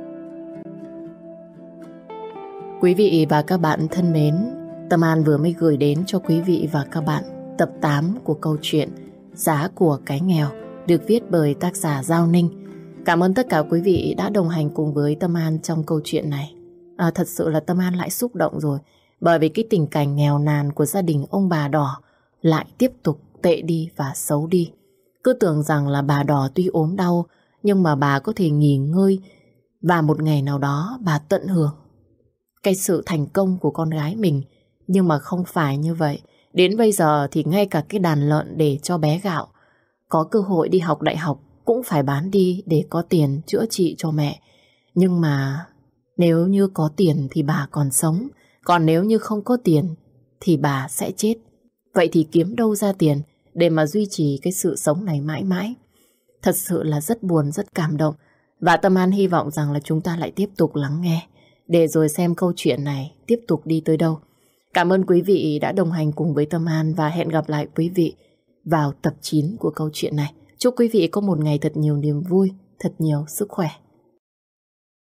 Quý vị và các bạn thân mến, Tâm An vừa mới gửi đến cho quý vị và các bạn tập 8 của câu chuyện Giá của cái nghèo, được viết bởi tác giả Giao Ninh. Cảm ơn tất cả quý vị đã đồng hành cùng với Tâm An trong câu chuyện này. Thật sự là Tâm An lại xúc động rồi, bởi vì cái tình cảnh nghèo nàn của gia đình ông bà Đỏ lại tiếp tục tệ đi và xấu đi. Cứ tưởng rằng là bà Đỏ tuy ốm đau, nhưng mà bà có thể nghỉ ngơi và một ngày nào đó bà tận hưởng cái sự thành công của con gái mình. Nhưng mà không phải như vậy. Đến bây giờ thì ngay cả cái đàn lợn để cho bé Gạo có cơ hội đi học đại học cũng phải bán đi để có tiền chữa trị cho mẹ. Nhưng mà nếu như có tiền thì bà còn sống, còn nếu như không có tiền thì bà sẽ chết. Vậy thì kiếm đâu ra tiền để mà duy trì cái sự sống này mãi mãi? Thật sự là rất buồn, rất cảm động. Và Tâm An hy vọng rằng là chúng ta lại tiếp tục lắng nghe để rồi xem câu chuyện này tiếp tục đi tới đâu. Cảm ơn quý vị đã đồng hành cùng với Tâm An và hẹn gặp lại quý vị vào tập 9 của câu chuyện này. Chúc quý vị có một ngày thật nhiều niềm vui, thật nhiều sức khỏe.